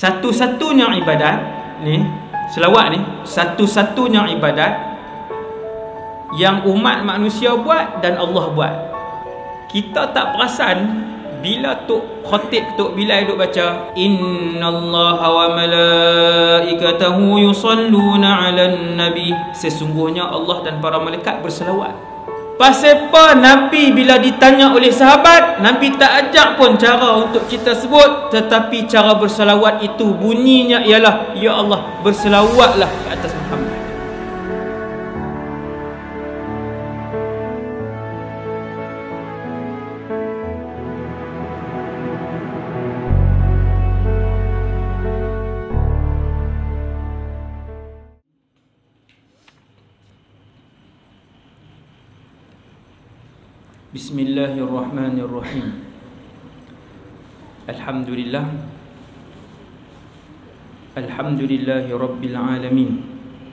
Satu-satunya ibadat ni, selawat ni, satu-satunya ibadat yang umat manusia buat dan Allah buat. Kita tak perasan bila Tok Khatib, Tok Bilal duk baca innallaha wa malaikatahu yusalluna 'alan nabi, sesungguhnya Allah dan para malaikat berselawat. Pasal apa Nabi bila ditanya oleh sahabat, Nabi tak ajak pun cara untuk kita sebut, tetapi cara berselawat itu bunyinya ialah ya Allah, berselawatlah ke atas Muhammad. Bismillahirrahmanirrahim. Alhamdulillah. Alhamdulillahi rabbil alamin.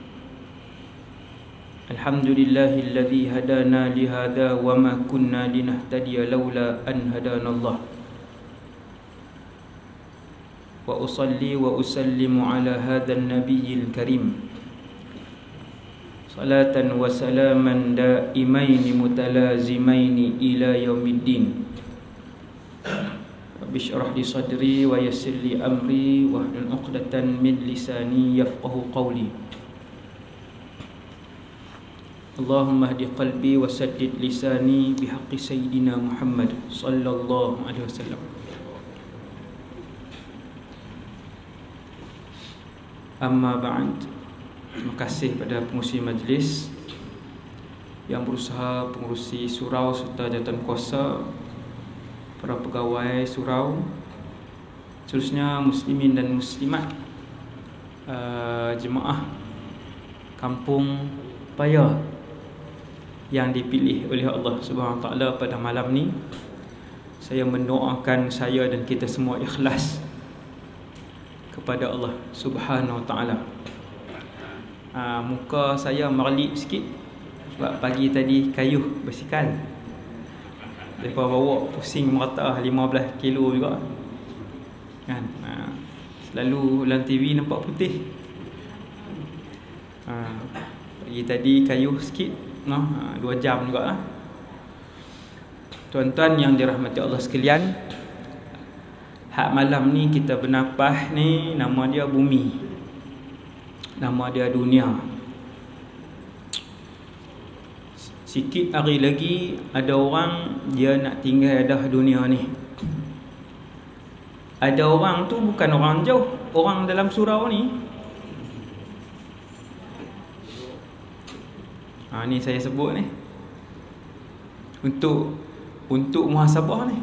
Alhamdulillahilladzi hadana lihada wa ma kunna linahtadiya laula an hadanallah. Wa usalli wa usallimu ala hadzal nabiyil karim. Salatan wa salaman daimaini mutalazimaini ila yaumiddin. Rabbi shrah li sadri wa yassir li amri wahlul 'uqdatan min lisani yafqahu qawli. Allahumma hdi qalbi wa saddid lisani bihaqqi sayyidina Muhammad sallallahu alaihi wasallam. Amma ba'd. Terima kasih pada pengurusi majlis yang berusaha, pengurusi surau serta jawatan kuasa, para pegawai surau, seterusnya muslimin dan muslimat, jemaah kampung Paya yang dipilih oleh Allah Subhanahu Wa Taala pada malam ni. Saya mendoakan saya dan kita semua ikhlas kepada Allah Subhanahu Wa Taala. Muka saya merlip sikit sebab pagi tadi kayuh basikal. Lepas bawa pusing merata 15 kilo juga kan. Selalu dalam TV nampak putih. Pagi tadi kayuh sikit, 2 jam juga lah. Tuan-tuan yang dirahmati Allah sekalian, hak malam ni kita bernafas ni, nama dia bumi, nama dia dunia. Sikit hari lagi ada orang dia nak tinggal dah dunia ni. Ada orang tu bukan orang jauh, orang dalam surau ni. Ni saya sebut ni untuk muhasabah ni.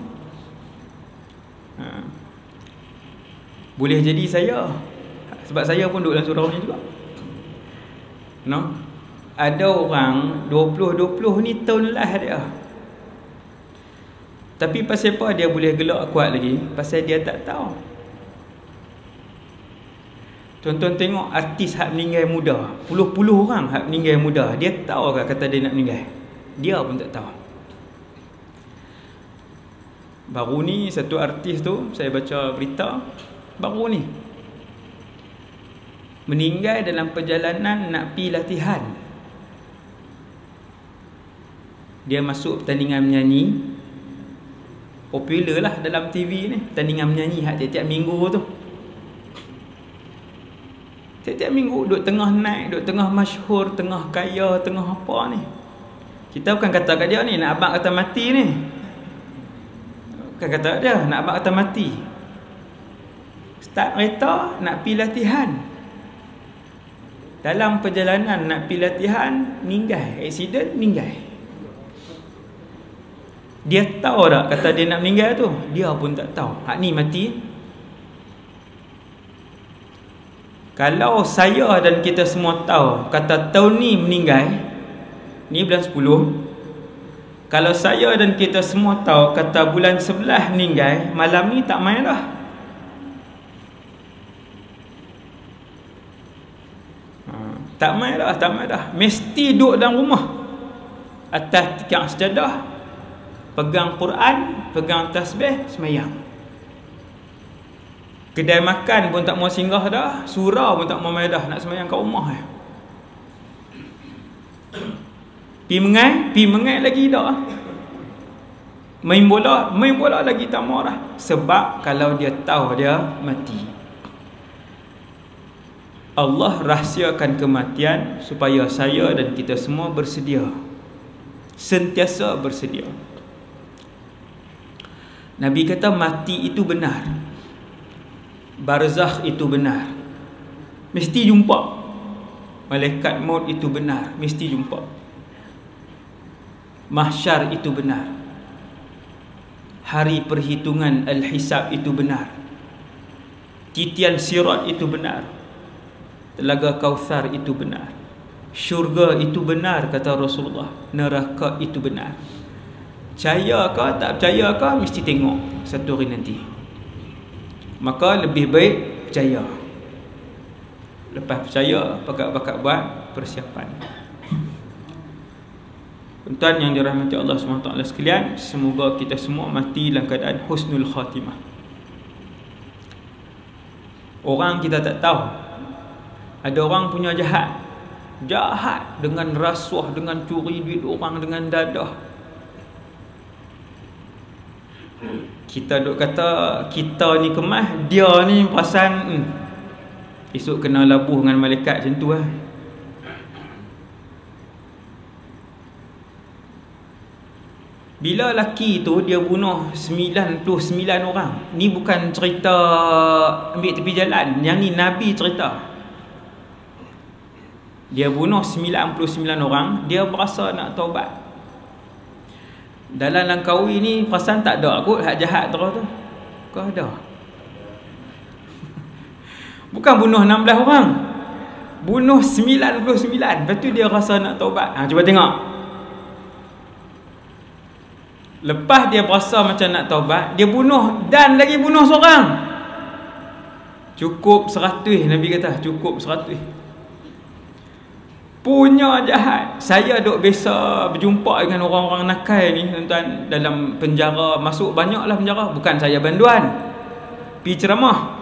Boleh jadi saya, sebab saya pun duduk dalam surau ni juga. Ada orang 20-20 ni tahun lah dia. Tapi pasal apa dia boleh gelak kuat lagi? Pasal dia tak tahu. Tuan-tuan tengok artis hak meninggal muda, puluh-puluh orang hak meninggal muda, dia tahu ke kata dia nak meninggal? Dia pun tak tahu. Baru ni satu artis tu, saya baca berita baru ni, meninggal dalam perjalanan nak pi latihan. Dia masuk pertandingan menyanyi, popular lah dalam TV ni, pertandingan menyanyi hak tiap-tiap minggu tu. Tiap-tiap minggu duk tengah naik, duk tengah masyhur, tengah kaya, tengah apa ni. Kita bukan kata kat dia ni nak abang kata mati ni. Bukan kata kat dia nak abang kata mati. Start kereta nak pi latihan. Dalam perjalanan nak pi latihan, meninggal, accident, meninggal. Dia tahu tak kata dia nak meninggal tu? Dia pun tak tahu. Hak ni mati. Kalau saya dan kita semua tahu kata tahun ni meninggal, ni bulan 10. Kalau saya dan kita semua tahu kata bulan 11 meninggal, malam ni tak main dah. Tak main dah. Mesti duduk dalam rumah, atas tikar sejadah, pegang Quran, pegang tasbih, semayang. Kedai makan pun tak mau singgah dah, surau pun tak mau mai dah, nak sembahyang kat rumah Pi mengai lagi dah. Main bola lagi tak mau dah. Sebab kalau dia tahu dia mati. Allah rahsiakan kematian supaya saya dan kita semua bersedia, sentiasa bersedia. Nabi kata mati itu benar, barzakh itu benar, mesti jumpa. Malaikat maut itu benar, mesti jumpa. Mahsyar itu benar, hari perhitungan al-hisab itu benar, titian sirat itu benar, Telaga Kautsar itu benar, syurga itu benar kata Rasulullah, neraka itu benar. Percaya ke tak percaya ke, mesti tengok satu hari nanti. Maka lebih baik percaya. Lepas percaya, pakat-pakat buat persiapan. Tuan yang dirahmati Allah SWT sekalian, semoga kita semua mati dalam keadaan husnul khatimah. Orang kita tak tahu, ada orang punya jahat dengan rasuah, dengan curi duit orang, dengan dadah. Kita duk kata kita ni kemas, dia ni perasan esok kena labuh dengan malaikat macam tu Bila laki tu dia bunuh 99 orang, ni bukan cerita ambil tepi jalan, yang ni Nabi cerita. Dia bunuh 99 orang, dia berasa nak taubat. Dalam Langkawi ni perasan tak ada kot hak jahat terus tu. Kau ada? Bukan bunuh 16 orang, bunuh 99. Lepas tu dia rasa nak taubat. Cuba tengok. Lepas dia berasa macam nak taubat, dia bunuh dan lagi bunuh seorang. Cukup 100, Nabi kata cukup 100. Punya jahat. Saya duk biasa berjumpa dengan orang-orang nakal ni tuan-tuan, dalam penjara, masuk banyaklah penjara. Bukan saya banduan, pergi ceramah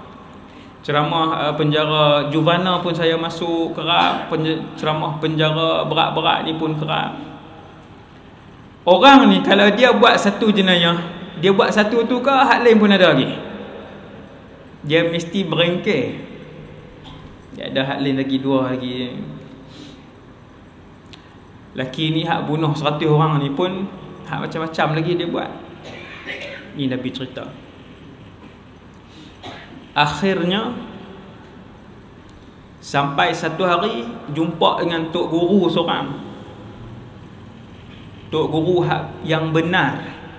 penjara Juvana pun saya masuk kerap, ceramah penjara berat-berat ni pun kerap. Orang ni kalau dia buat satu jenayah, dia buat satu tu ke, hak lain pun ada lagi. Dia mesti berengkeh. Dia ada hak lain lagi, 2 lagi. Laki ni hak bunuh 100 orang ni pun hak macam-macam lagi dia buat. Ni Nabi cerita. Akhirnya sampai satu hari jumpa dengan tok guru seorang. Tok guru yang benar.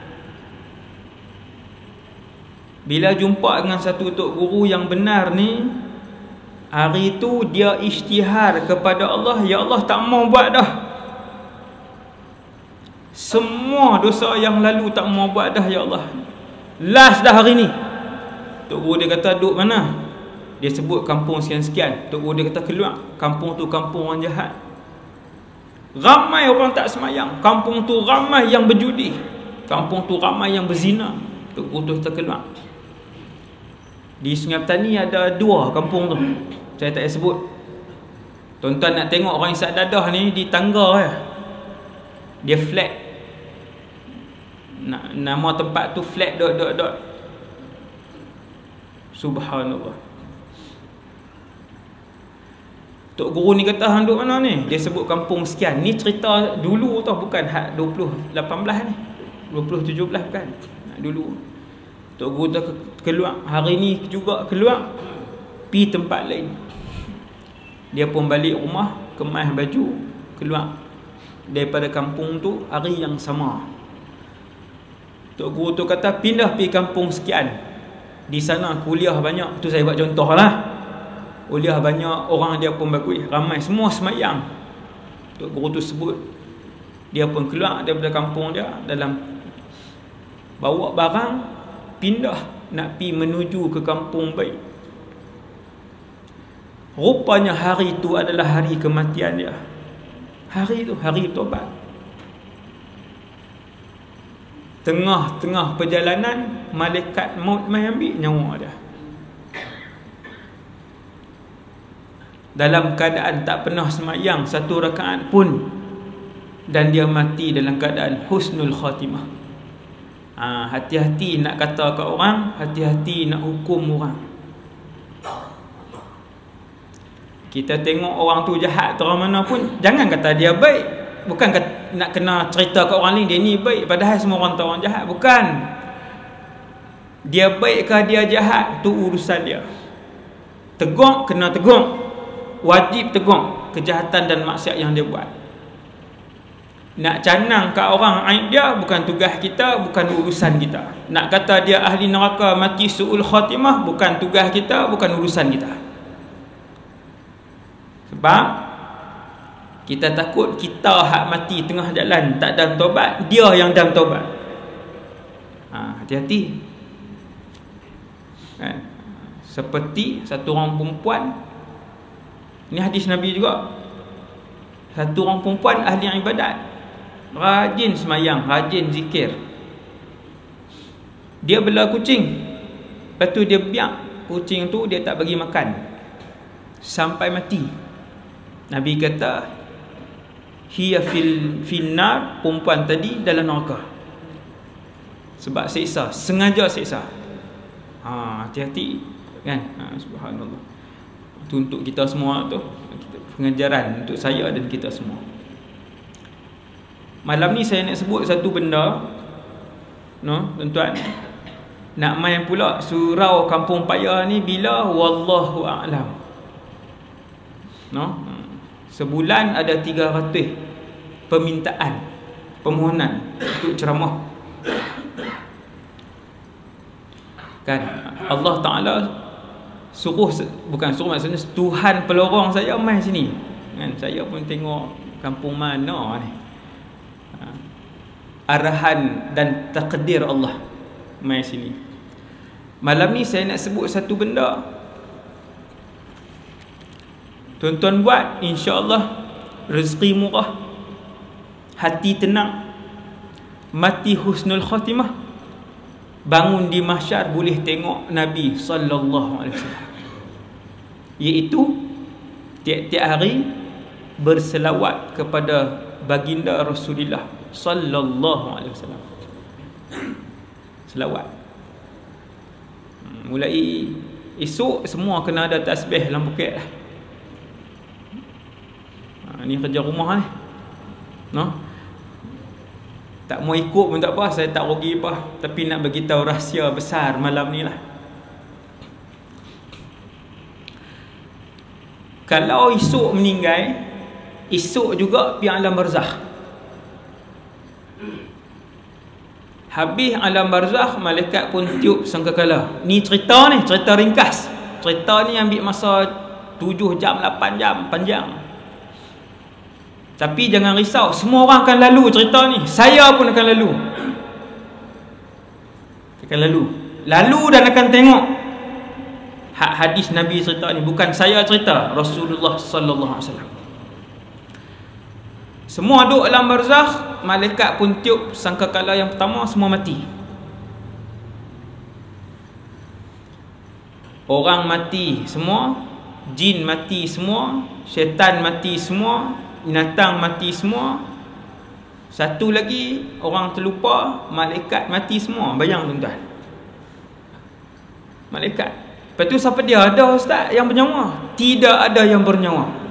Bila jumpa dengan satu tok guru yang benar ni, hari tu dia isytihar kepada Allah, ya Allah tak mau buat dah. Semua dosa yang lalu tak mau buat dah ya Allah. Last dah hari ni. Tok guru dia kata duduk mana? Dia sebut kampung sekian-sekian. Tok guru dia kata keluar. Kampung tu kampung orang jahat. Ramai orang tak semayang. Kampung tu ramai yang berjudi. Kampung tu ramai yang berzina. Tok guru tu kata keluar. Di Sungai Petani ada 2 kampung tu. Saya tak payah sebut. Tuan-tuan nak tengok orang isap dadah ni di tangga dia flat. Nama tempat tu flat ... Subhanallah. Tok guru ni kata hang duduk mana ni? Dia sebut kampung sekian. Ni cerita dulu tau, bukan hak 2018 ni. 2017 bukan. Dulu. Tok guru tu keluar, hari ni juga keluar, pi tempat lain. Dia pun balik rumah, kemas baju, keluar daripada kampung tu hari yang sama. Tok guru tu kata pindah pergi kampung sekian. Di sana kuliah banyak. Tu saya buat contoh lah. Kuliah banyak, orang dia pun bagus, ramai, semua semayang. Tok guru tu sebut. Dia pun keluar daripada kampung dia, dalam bawa barang, pindah nak pergi menuju ke kampung baik. Rupanya hari itu adalah hari kematian dia. Hari itu hari tobat. Tengah-tengah perjalanan, malaikat maut mai ambil nyawa dia. dalam keadaan tak pernah semayang satu rakaat pun, dan dia mati dalam keadaan husnul khatimah. Hati-hati nak kata kat orang, hati-hati nak hukum orang. Kita tengok orang tu jahat orang mana pun, jangan kata dia baik. Bukan nak kena cerita kat orang lain dia ni baik, padahal semua orang tahu orang jahat. Bukan. Dia baik ke dia jahat, tu urusan dia. Tegur, kena tegur. Wajib tegur kejahatan dan maksiat yang dia buat. Nak canang kat orang aib dia, bukan tugas kita, bukan urusan kita. Nak kata dia ahli neraka mati su'ul khatimah, bukan tugas kita, bukan urusan kita. Sebab kita takut kita hak mati tengah jalan tak dalam taubat, dia yang dalam taubat. Hati-hati. Kan? Seperti satu orang perempuan, ini hadis Nabi juga. Satu orang perempuan ahli ibadat, rajin semayang, rajin zikir. Dia bela kucing, lepas tu dia biak kucing tu, dia tak bagi makan sampai mati. Nabi kata hiya fil nar, perempuan tadi dalam neraka sebab siksa, sengaja siksa. Hati-hati kan. Subhanallah. Itu untuk kita semua tu, pengajaran untuk saya dan kita semua. Malam ni saya nak sebut satu benda, tuan-tuan. Nak main pula surau Kampung Paya ni bila, wallahu a'lam. Sebulan ada 300 permohonan untuk ceramah. Kan Allah Ta'ala suruh, bukan suruh, maksudnya Tuhan pelorong saya main sini. Kan saya pun tengok kampung mana ni. Arahan dan takdir Allah main sini. Malam ni saya nak sebut satu benda. Tuan-tuan buat, insya-Allah rezeki murah, hati tenang, mati husnul khatimah, bangun di mahsyar boleh tengok Nabi sallallahu alaihi wasallam. Iaitu tiap-tiap hari berselawat kepada baginda Rasulullah sallallahu alaihi wasallam. Selawat. Mulai esok semua kena ada tasbih dalam bukit lah. Ni kerja rumah ni. Tak mau ikut pun tak apa, saya tak rugi apa, tapi nak bagi tahu rahsia besar malam ni lah. Kalau esok meninggal, esok juga pergi alam barzakh. Habis alam barzakh, malaikat pun tiup sangkakala. Ni cerita ringkas. Cerita ni ambil masa 7 jam, 8 jam, panjang. Tapi jangan risau, semua orang akan lalu cerita ni. Saya pun akan lalu. Lalu dan akan tengok hak hadis Nabi cerita ni. Bukan saya cerita, Rasulullah sallallahu alaihi wasallam. Semua duduk dalam barzakh, malaikat pun tiup sangkakala yang pertama, semua mati. Orang mati semua, jin mati semua, syaitan mati semua, binatang mati semua. Satu lagi orang terlupa, malaikat mati semua. Bayang tuan-tuan, malaikat. Lepas tu siapa dia? Ada ustaz yang bernyawa? Tidak ada yang bernyawa.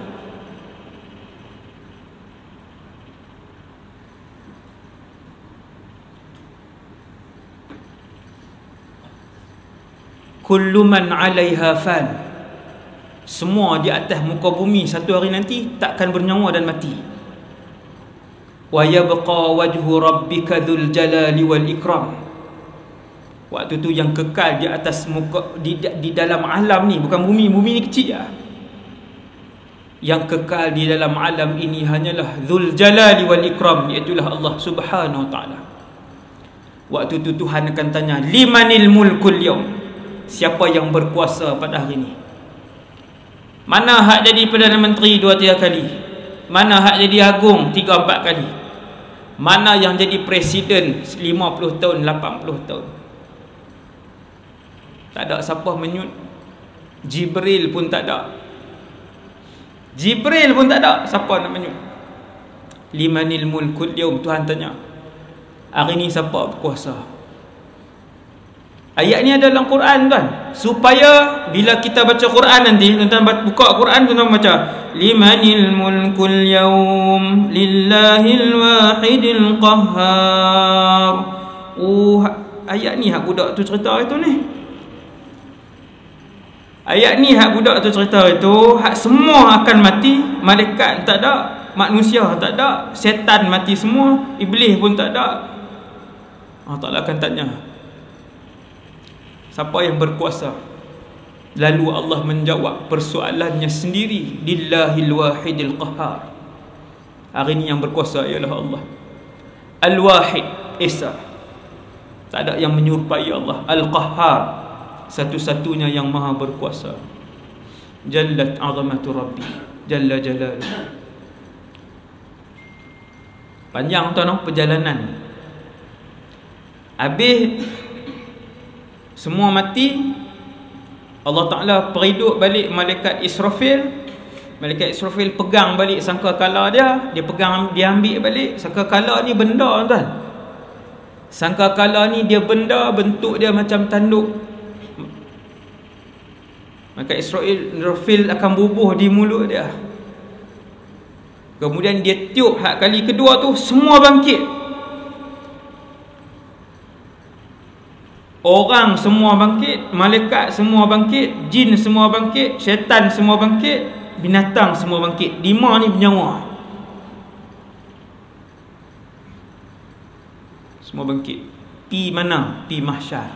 Kullu man 'alaiha fan. Semua di atas muka bumi satu hari nanti takkan bernyawa dan mati. Wa yabqa wajhu rabbika dzul jalali wal ikram. Waktu tu yang kekal di atas muka, di dalam alam ni, bukan bumi ni kecil ya. Yang kekal di dalam alam ini hanyalah dzul jalali wal ikram, iaitu Allah Subhanahu wa taala. Waktu tu Tuhan akan tanya, limanil mulkul yaum? Siapa yang berkuasa pada hari ini? Mana hak jadi Perdana Menteri 2-3 kali? Mana hak jadi agung 3-4 kali? Mana yang jadi presiden 50 tahun, 80 tahun? Tak ada siapa menyut. Jibril pun tak ada. Jibril pun tak ada. Siapa nak menyut? Limanil mulkul yaum, Tuhan tanya, hari ni siapa berkuasa? Ayat ni ada dalam Quran, tuan, supaya bila kita baca Quran nanti, tuan-tuan buka Quran, tuan-tuan baca limanil mulkul yaum lillahil wahidil qahhar. Ayat ni hak budak tu cerita itu ni. Ayat ni hak budak tu cerita itu, hak semua akan mati, malaikat tak ada, manusia tak ada, setan mati semua, iblis pun tak ada. Allah Ta'ala akan tanya, siapa yang berkuasa? Lalu Allah menjawab persoalannya sendiri, lillahil wahidil qahhar. Hari ni yang berkuasa ialah Allah Al-Wahid, Esa, tak ada yang menyerupai Allah. Al-Qahhar, satu-satunya yang maha berkuasa. Jallat azamatu Rabbi Jalla Jalaluh. Panjang tuan, perjalanan. Habis semua mati, Allah Ta'ala periduk balik malaikat Israfil. Malaikat Israfil pegang balik sangkakala dia. Dia pegang, dia ambil balik. Sangkakala ni benda, tuan. Sangkakala ni dia benda, bentuk dia macam tanduk. Maka Israfil akan bubuh di mulut dia. Kemudian dia tiup hak kali kedua tu, semua bangkit. Orang semua bangkit, malaikat semua bangkit, jin semua bangkit, syaitan semua bangkit, binatang semua bangkit. 5 ni bernyawa, semua bangkit. Pi mana? Pi mahsyar.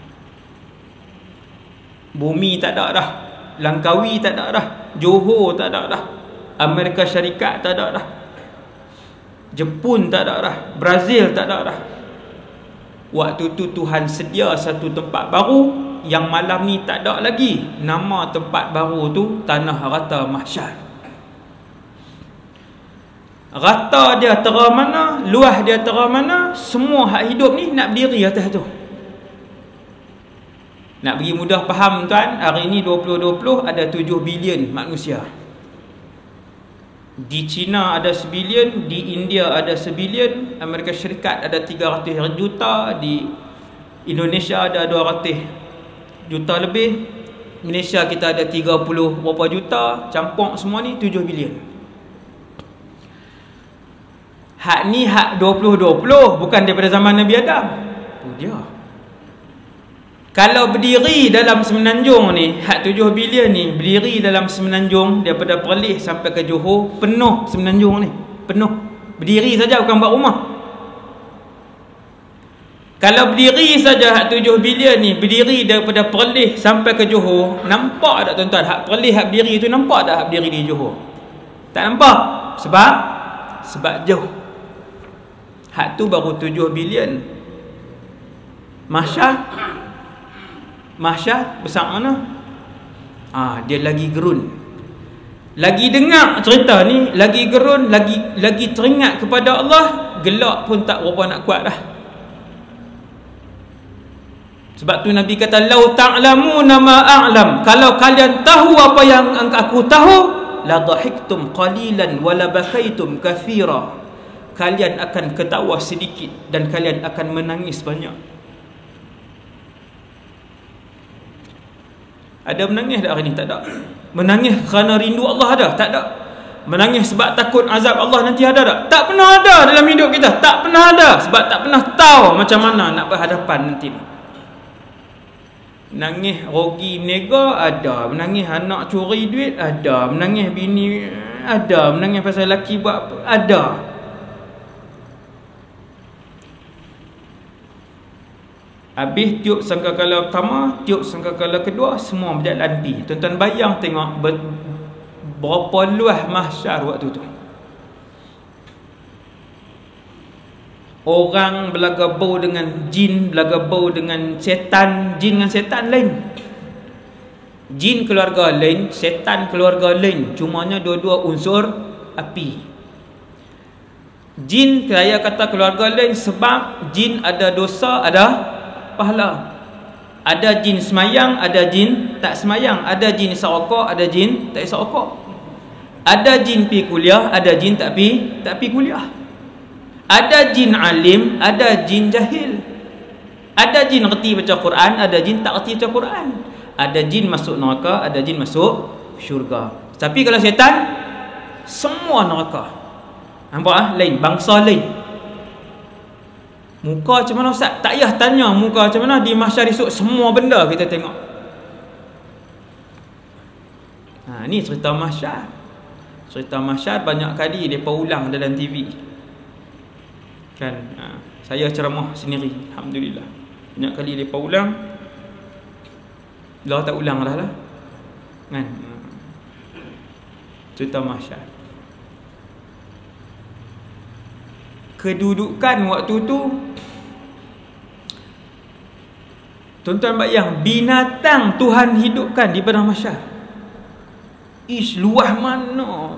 Bumi tak ada dah, Langkawi tak ada dah, Johor tak ada dah, Amerika Syarikat tak ada dah, Jepun tak ada dah, Brazil tak ada dah. Waktu tu Tuhan sedia satu tempat baru yang malam ni tak ada lagi. Nama tempat baru tu Tanah Rata Mahsyar. Rata dia tera mana, luas dia tera mana, semua hak hidup ni nak berdiri atas tu. Nak bagi mudah faham, tuan, hari ni 2020 ada 7 bilion manusia. Di China ada 1 bilion, di India ada 1 bilion, Amerika Syarikat ada 300 juta, di Indonesia ada 200 juta lebih, Malaysia kita ada 30 berapa juta, campur semua ni 7 bilion. Hak ni hak 2020, bukan daripada zaman Nabi Adam. Tu dia. Kalau berdiri dalam Semenanjung ni, hak 7 bilion ni berdiri dalam Semenanjung, daripada Perlis sampai ke Johor, penuh Semenanjung ni, penuh. Berdiri saja, bukan buat rumah. Kalau berdiri saja hak 7 bilion ni, berdiri daripada Perlis sampai ke Johor, nampak tak tuan-tuan? Hak Perlis, hak berdiri tu nampak tak hak berdiri di Johor? Tak nampak. Sebab jauh. Hak tu baru 7 bilion. Mahsyar besar mana? Dia lagi gerun, lagi dengar cerita ni, lagi gerun, lagi teringat kepada Allah. Gelak pun tak berapa nak kuat dah. Sebab tu Nabi kata, lau ta'lamuna ma a'lam, kalau kalian tahu apa yang aku tahu, la dhahiktum qalilan wa la bakaitum kathira, kalian akan ketawa sedikit dan kalian akan menangis banyak. Ada menangis tak hari ni? Tak ada. Menangis kerana rindu Allah ada? Tak ada. Menangis sebab takut azab Allah nanti ada tak? Tak pernah ada dalam hidup kita. Tak pernah ada. Sebab tak pernah tahu macam mana nak berhadapan nanti. Menangis rogi menega ada. Menangis anak curi duit ada. Menangis bini ada. Menangis pasal lelaki buat apa ada. Habis tiup sangkakala pertama, tiup sangkakala kedua, semua berjalan pi. Tuan-tuan bayang tengok berapa luas mahsyar waktu tu. Orang berlagabau dengan jin, berlagabau dengan setan. Jin dengan setan lain. Jin keluarga lain, setan keluarga lain. Cumanya dua-dua unsur api. Jin saya kata keluarga lain sebab jin ada dosa, ada pahala. Ada jin semayang, ada jin tak semayang. Ada jin isap rokok, ada jin tak isap rokok. Ada jin pi kuliah, ada jin tak pi kuliah. Ada jin alim, ada jin jahil. Ada jin reti baca Quran, ada jin tak reti baca Quran. Ada jin masuk neraka, ada jin masuk syurga. Tapi kalau syaitan, semua neraka. Nampak lain, bangsa lain. Muka macam mana Ustaz? Tak payah tanya muka macam mana, di mahsyar esok semua benda kita tengok. Ni cerita mahsyar. Cerita mahsyar banyak kali mereka ulang dalam TV. Kan? Saya ceramah sendiri, alhamdulillah. Banyak kali mereka ulang. Dah tak ulang dah lah. Kan? Cerita mahsyar. Kedudukan waktu tu, tuan-tuan bayang, binatang Tuhan hidupkan di padang mahsyar. Luah mana.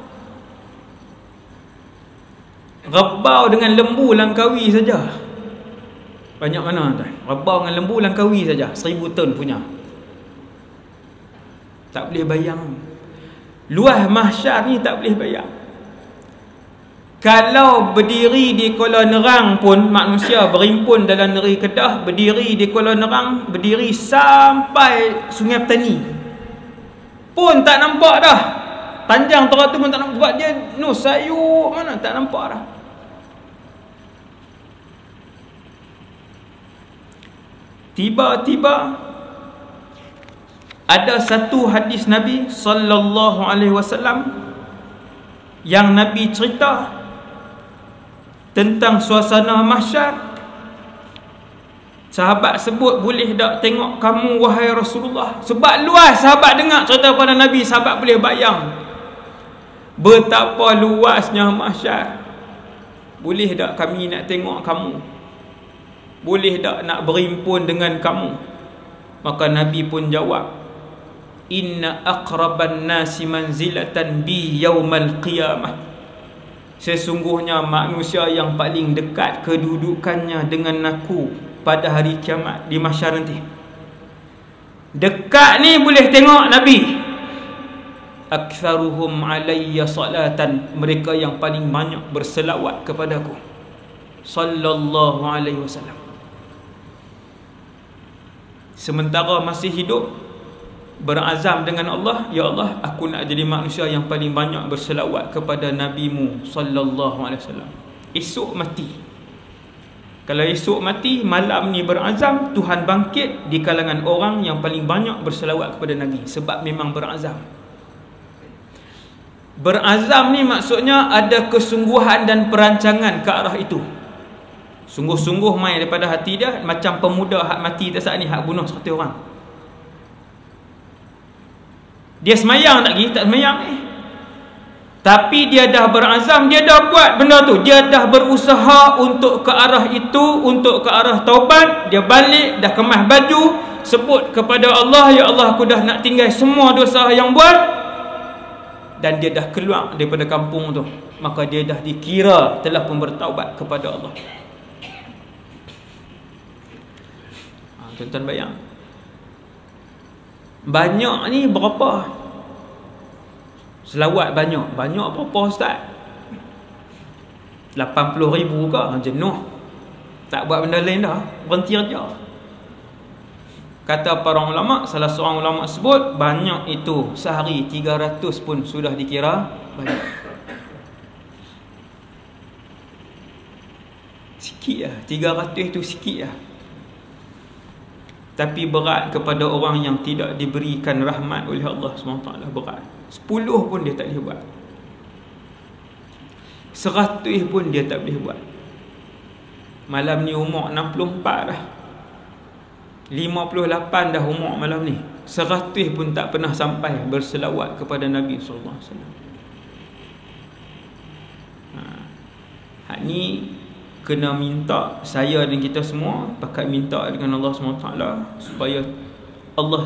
Rebau dengan lembu Langkawi saja. Banyak mana tuan? Rebau dengan lembu Langkawi saja, 1000 ton punya. Tak boleh bayang. Luah mahsyar ni tak boleh bayang. Kalau berdiri di Kuala Nerang pun, manusia berimpun dalam negeri Kedah, berdiri di Kuala Nerang, berdiri sampai Sungai Petani pun tak nampak dah. Panjang terang tu pun tak nampak. Sebab dia sayur mana tak nampak dah. Tiba-tiba ada satu hadis Nabi sallallahu alaihi wasallam yang Nabi cerita tentang suasana mahsyar. Sahabat sebut, boleh tak tengok kamu wahai Rasulullah? Sebab luas sahabat dengar cerita pada Nabi, sahabat boleh bayang betapa luasnya mahsyar. Boleh tak kami nak tengok kamu? Boleh tak nak berimpun dengan kamu? Maka Nabi pun jawab, inna aqraban nasi manzilatan bi yaumal qiyamah. Sesungguhnya manusia yang paling dekat kedudukannya dengan aku pada hari kiamat, di mahsyar nanti. Dekat ni boleh tengok Nabi. Aktsaruhum alayya salatan, mereka yang paling banyak berselawat kepadaku sallallahu alaihi wasallam. Sementara masih hidup, berazam dengan Allah, ya Allah, aku nak jadi manusia yang paling banyak berselawat kepada Nabi-Mu sallallahu alaihi wasallam. Esok mati. Kalau esok mati, malam ni berazam, Tuhan bangkit di kalangan orang yang paling banyak berselawat kepada Nabi. Sebab memang berazam. Berazam ni maksudnya ada kesungguhan dan perancangan ke arah itu. Sungguh-sungguh main daripada hati dia, macam pemuda hak mati tak saat ni, hak bunuh 100 orang. Dia semayang tak lagi? Tak semayang Tapi dia dah berazam, dia dah buat benda tu. Dia dah berusaha untuk ke arah itu, untuk ke arah taubat. Dia balik, dah kemas baju, sebut kepada Allah, ya Allah, aku dah nak tinggal semua dosa yang buat. Dan dia dah keluar daripada kampung tu. Maka dia dah dikira telah pun bertaubat kepada Allah. Tuan-tuan bayang, banyak ni berapa? Selawat banyak. Banyak berapa Ustaz? 80,000 ke? Jenuh. Tak buat benda lain dah, berhenti kerja. Kata para ulama, salah seorang ulama sebut, banyak itu sehari 300 pun sudah dikira banyak. Sikit lah, 300 tu sikit lah. Tapi berat kepada orang yang tidak diberikan rahmat oleh Allah SWT. Berat. 10 pun dia tak boleh buat. 100 pun dia tak boleh buat. Malam ni umur 64 dah, 58 dah umur malam ni. 100 pun tak pernah sampai berselawat kepada Nabi SAW. Hak ni kena minta, saya dan kita semua pakat minta dengan Allah SWT supaya Allah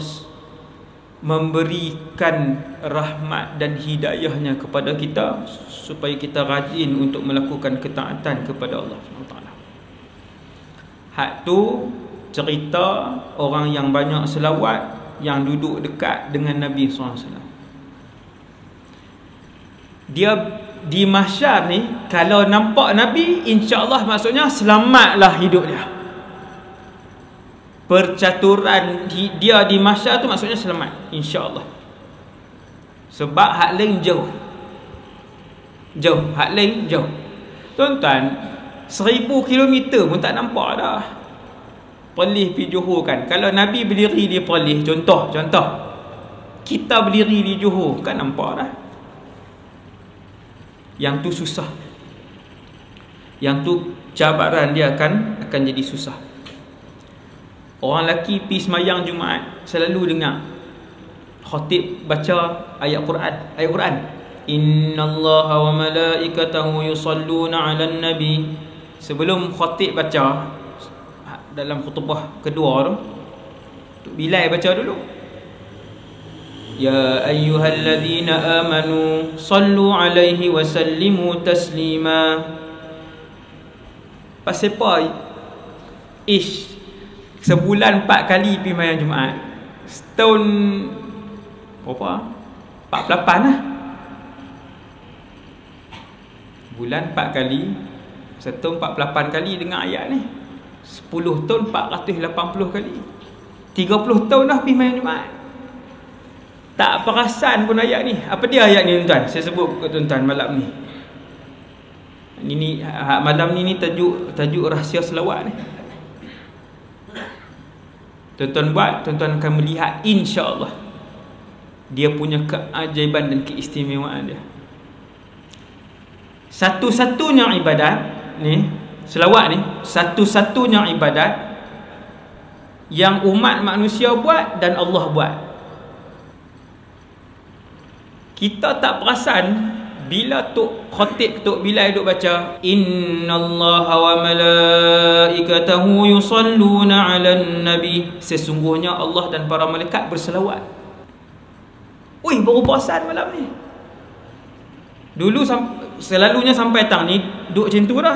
memberikan rahmat dan hidayahnya kepada kita, supaya kita rajin untuk melakukan ketaatan kepada Allah SWT. Hak tu cerita orang yang banyak selawat, yang duduk dekat dengan Nabi SAW. Dia di mahsyar ni, kalau nampak Nabi, insya-Allah maksudnya selamatlah hidup dia. Percaturan dia di mahsyar tu maksudnya selamat, insya-Allah. Sebab hak lain jauh, hak lain jauh. Tuan-tuan, 1000 kilometer pun tak nampak dah. Perlis pergi Johor kan, kalau Nabi berdiri di Perlis, contoh kita berdiri di Johor kan nampak dah. Yang tu susah, yang tu cabaran dia akan jadi susah. Orang lelaki pergi semayang Jumaat selalu dengar khatib baca ayat Quran. Innallaha wa malaikatahu yusalluna 'alan nabi. Sebelum khatib baca dalam khutbah kedua tu Bilal baca dulu, ya ayyuhalladzina amanu sallu alaihi wa sallimu taslima. Pasal apa? Sebulan 4 kali pergi mayang Jumaat. Setahun berapa? 48 lah. Bulan 4 kali, setahun 48 kali dengar ayat ni. 10 tahun 480 kali. 30 tahun dah pergi mayang Jumaat. Tak perasan pun ayat ni. Apa dia ayat ni tuan? Saya sebut ke tuan-tuan malam ni. Ini malam ni tajuk rahsia selawat ni. Tuan-tuan buat, tuan-tuan akan melihat insya-Allah dia punya keajaiban dan keistimewaan dia. Satu-satunya ibadat ni, selawat ni, satu-satunya ibadat yang umat manusia buat dan Allah buat. Kita tak perasan bila Tok Khatib, Tok Bilal duk baca innallaha wa malaikatahu yusalluna 'alan nabi, sesungguhnya Allah dan para malaikat berselawat. Oi, baru perasan malam ni. Dulu selalunya sampai tang ni duk macam tu dah.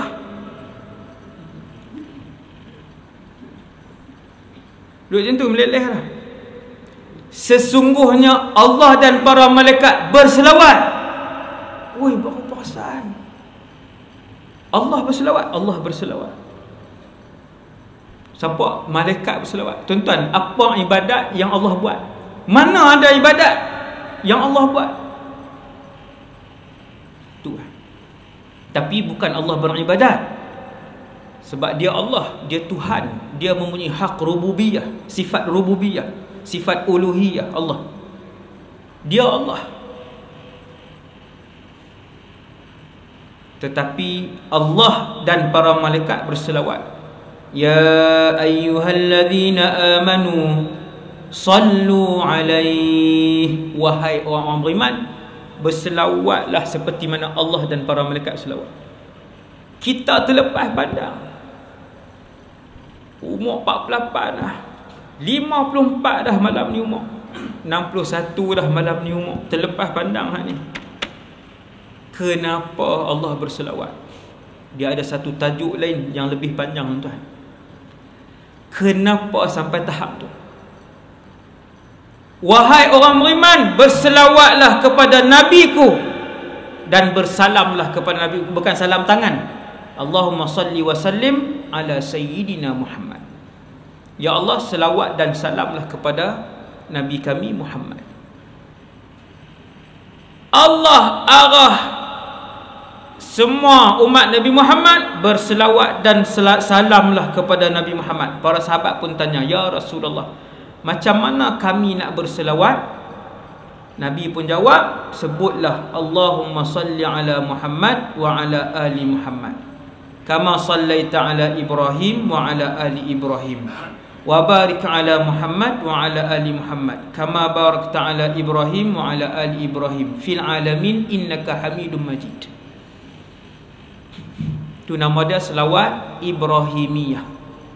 Duk macam tu meleleh dah. Sesungguhnya Allah dan para malaikat berselawat. Woi, baru perasan. Allah berselawat, Allah berselawat. Siapa? Malaikat berselawat. Tuan-tuan, apa ibadat yang Allah buat? Mana ada ibadat yang Allah buat? Tu. Tapi bukan Allah beribadat. Sebab dia Allah, dia Tuhan, dia mempunyai hak rububiyah, sifat rububiyah, sifat uluhiyah Allah. Dia Allah. Tetapi Allah dan para malaikat berselawat. Ya ayyuhalladzina amanu sallu alaihi. Wahai orang beriman, berselawatlah seperti mana Allah dan para malaikat selawat. Kita terlepas pandang. Umur 48 dah, 54 dah malam ni umur, 61 dah malam ni umur. Terlepas pandang hak ni. Kenapa Allah berselawat? Dia ada satu tajuk lain yang lebih panjang tuan. Kenapa sampai tahap tu? Wahai orang beriman, berselawatlah kepada nabiku dan bersalamlah kepada nabiku. Bukan salam tangan. Allahumma salli wa sallim ala sayyidina Muhammad. Ya Allah, selawat dan salamlah kepada nabi kami Muhammad. Allah arah semua umat Nabi Muhammad berselawat dan salamlah kepada Nabi Muhammad. Para sahabat pun tanya, ya Rasulullah, macam mana kami nak berselawat? Nabi pun jawab, sebutlah Allahumma salli ala Muhammad wa ala ali Muhammad, kama sallaita ala Ibrahim wa ala ali Ibrahim, wa barik ala Muhammad wa ala ali Muhammad, kama barakta ala Ibrahim wa ala ali Ibrahim fil alamin innaka Hamidum Majid. Itu nama dia selawat Ibrahimiyah.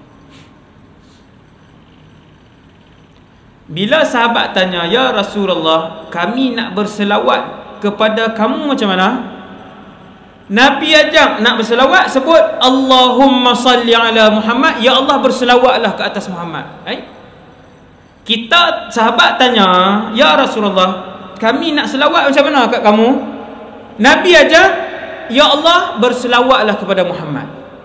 Bila sahabat tanya, ya Rasulullah, kami nak berselawat kepada kamu macam mana? Nabi ajak nak berselawat, sebut Allahumma salli ala Muhammad. Ya Allah, berselawatlah ke atas Muhammad. Kita sahabat tanya, ya Rasulullah, kami nak selawat macam mana kat kamu? Nabi aja, ya Allah berselawatlah kepada Muhammad.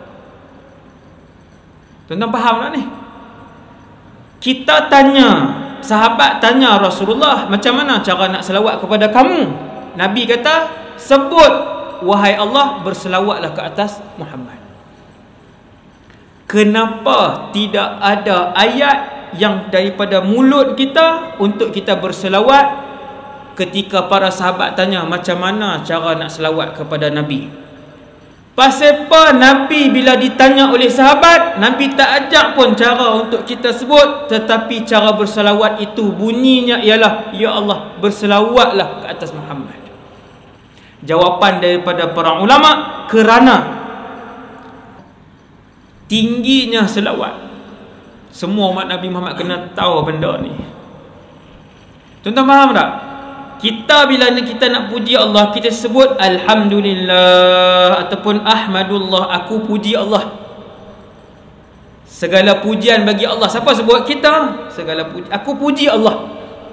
Tuan-tuan faham tak ni? Kita tanya, sahabat tanya Rasulullah, macam mana cara nak selawat kepada kamu? Nabi kata, sebut, wahai Allah, berselawatlah ke atas Muhammad. Kenapa tidak ada ayat yang daripada mulut kita untuk kita berselawat ketika para sahabat tanya macam mana cara nak selawat kepada Nabi? Pasal apa Nabi bila ditanya oleh sahabat, Nabi tak ajak pun cara untuk kita sebut, tetapi cara berselawat itu bunyinya ialah, ya Allah berselawatlah ke atas Muhammad. Jawapan daripada para ulama, kerana tingginya selawat. Semua umat Nabi Muhammad kena tahu benda ni. Tuan-tuan faham tak? Kita bila kita nak puji Allah, kita sebut Alhamdulillah ataupun Ahmadullah, aku puji Allah. Segala pujian bagi Allah. Siapa sebut? Kita. Segala puji, aku puji Allah.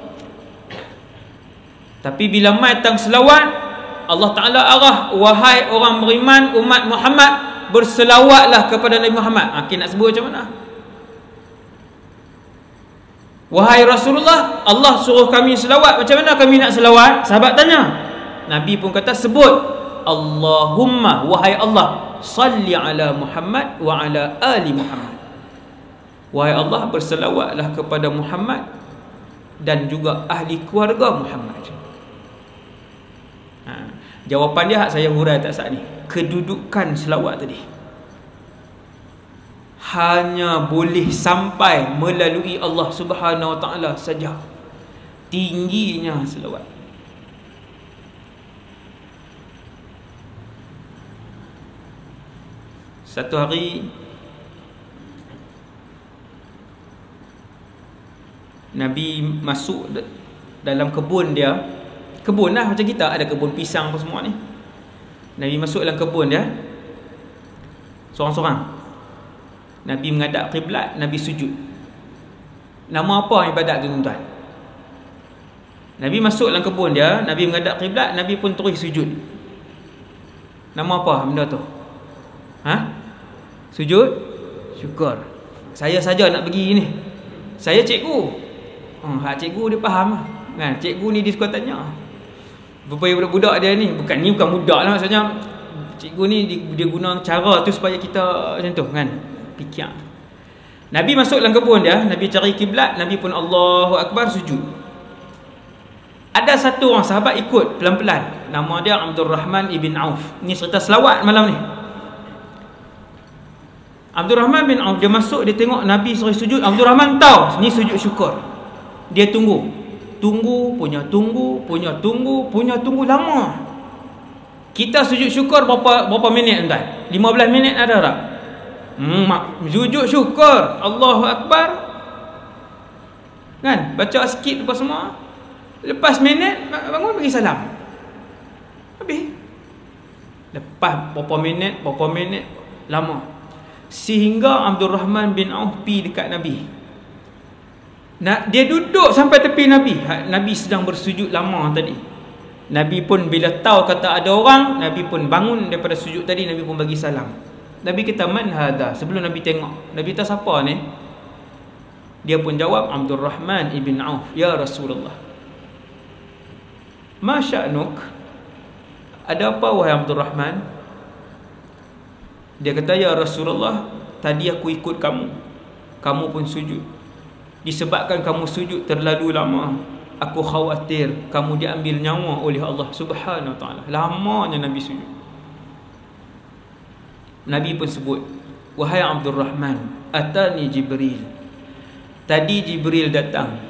Tapi bila mai tang selawat, Allah Ta'ala arah, wahai orang beriman umat Muhammad, berselawatlah kepada Nabi Muhammad. Kita nak sebut macam mana? Wahai Rasulullah, Allah suruh kami selawat, macam mana kami nak selawat? Sahabat tanya. Nabi pun kata, sebut Allahumma, wahai Allah, salli ala Muhammad wa ala ali Muhammad. Wahai Allah, berselawatlah kepada Muhammad dan juga ahli keluarga Muhammad. Jawapan dia saya hurai tak saat ni. Kedudukan selawat tadi hanya boleh sampai melalui Allah Subhanahu Wa Taala saja. Tingginya selawat. Satu hari Nabi masuk dalam kebun dia. Kebun lah macam kita, ada kebun pisang apa semua ni. Nabi masuk dalam kebun dia sorang-sorang. Nabi menghadap kiblat, Nabi sujud. Nama apa ibadat tu tuan-tuan? Nabi masuk dalam kebun dia, Nabi menghadap kiblat, Nabi pun terus sujud. Nama apa benda tu? Sujud syukur. Saya saja nak pergi ni. Saya cikgu. Cikgu dia faham kan? Cikgu ni dia suka tanya. Berapa budak dia ni, bukan budak lah maksudnya. Cikgu ni dia guna cara tu supaya kita macam tu kan, fikir. Nabi masuk dalam kebun dia, Nabi cari kiblat, Nabi pun Allahu Akbar sujud. Ada satu orang sahabat ikut pelan-pelan, nama dia Abdul Rahman ibn Auf. Ni cerita selawat malam ni. Abdul Rahman bin Auf dia masuk, dia tengok Nabi suruh sujud. Abdul Rahman tahu ni sujud syukur. Dia tunggu lama. Kita sujud syukur berapa minit tuan? 15 minit ada tak? Sujud syukur, Allahu Akbar kan, baca sikit apa semua, lepas minit bangun bagi salam, habis. Lepas berapa minit lama, sehingga Abdul Rahman bin Auf pergi dekat Nabi. Dia duduk sampai tepi Nabi. Nabi sedang bersujud lama tadi. Nabi pun bila tahu kata ada orang, Nabi pun bangun daripada sujud tadi, Nabi pun bagi salam. Nabi kata, man hadha? Sebelum Nabi tengok, Nabi kata, siapa ni? Dia pun jawab, Abdul Rahman ibn Auf. Ya Rasulullah, ma sya'nuk? Ada apa wahai Abdul Rahman? Dia kata, ya Rasulullah, tadi aku ikut kamu pun sujud. Disebabkan kamu sujud terlalu lama, aku khawatir kamu diambil nyawa oleh Allah Subhanahu Wa Taala. Lamanya Nabi sujud. Nabi pun sebut, wahai Abdul Rahman, atani Jibril. Tadi Jibril datang.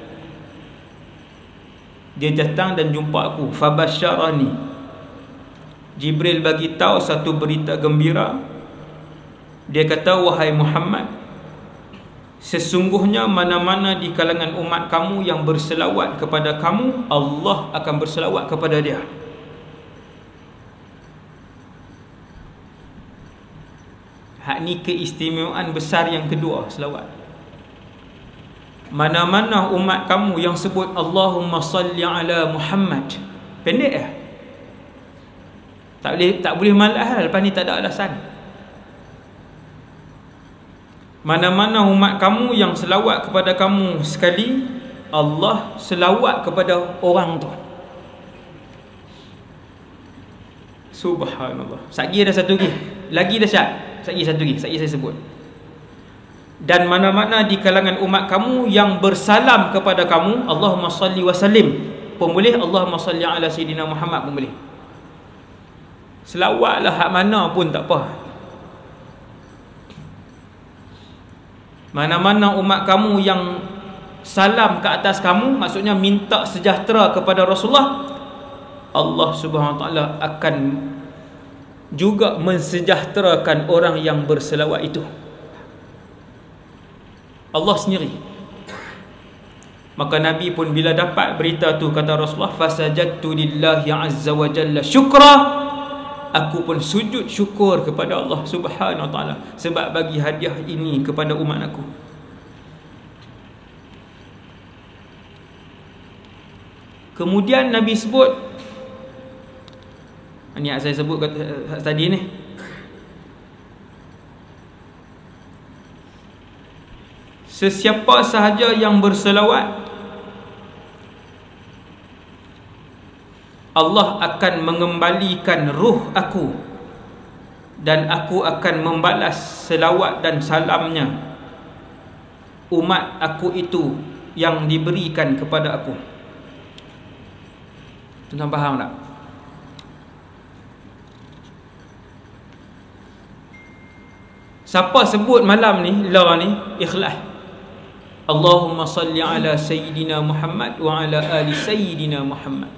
Dia datang dan jumpa aku. Fabasyarani. Jibril bagi tahu satu berita gembira. Dia kata, wahai Muhammad, sesungguhnya mana-mana di kalangan umat kamu yang berselawat kepada kamu, Allah akan berselawat kepada dia. Hak ni keistimewaan besar yang kedua selawat. Mana-mana umat kamu yang sebut Allahumma salli ala Muhammad, pendek Tak boleh malas lah. Lepas ni tak ada alasan. Mana-mana umat kamu yang selawat kepada kamu sekali, Allah selawat kepada orang tu. Subhanallah. Satgi ada satu lagi. Lagi dahsyat. Satgi satu lagi. Satgi saya sebut. Dan mana-mana di kalangan umat kamu yang bersalam kepada kamu, Allahumma salli wa sallim, pun boleh. Allahumma salli ala Sayyidina Muhammad pun boleh. Selawatlah hak mana pun tak apa. Mana-mana umat kamu yang salam ke atas kamu, maksudnya minta sejahtera kepada Rasulullah, Allah Subhanahu Wa Taala akan juga mensejahterakan orang yang berselawat itu. Allah sendiri. Maka Nabi pun bila dapat berita tu, kata Rasulullah, fasajadtu lillahi azza wa jalla syukra, aku pun sujud syukur kepada Allah Subhanahu Wa Taala sebab bagi hadiah ini kepada umat aku. Kemudian Nabi sebut, ini yang saya sebut tadi ni, sesiapa sahaja yang berselawat, Allah akan mengembalikan ruh aku dan aku akan membalas selawat dan salamnya umat aku itu yang diberikan kepada aku. Tuan faham tak? Siapa sebut malam ni, la ni, ikhlas, Allahumma salli ala Sayyidina Muhammad wa ala ali Sayyidina Muhammad,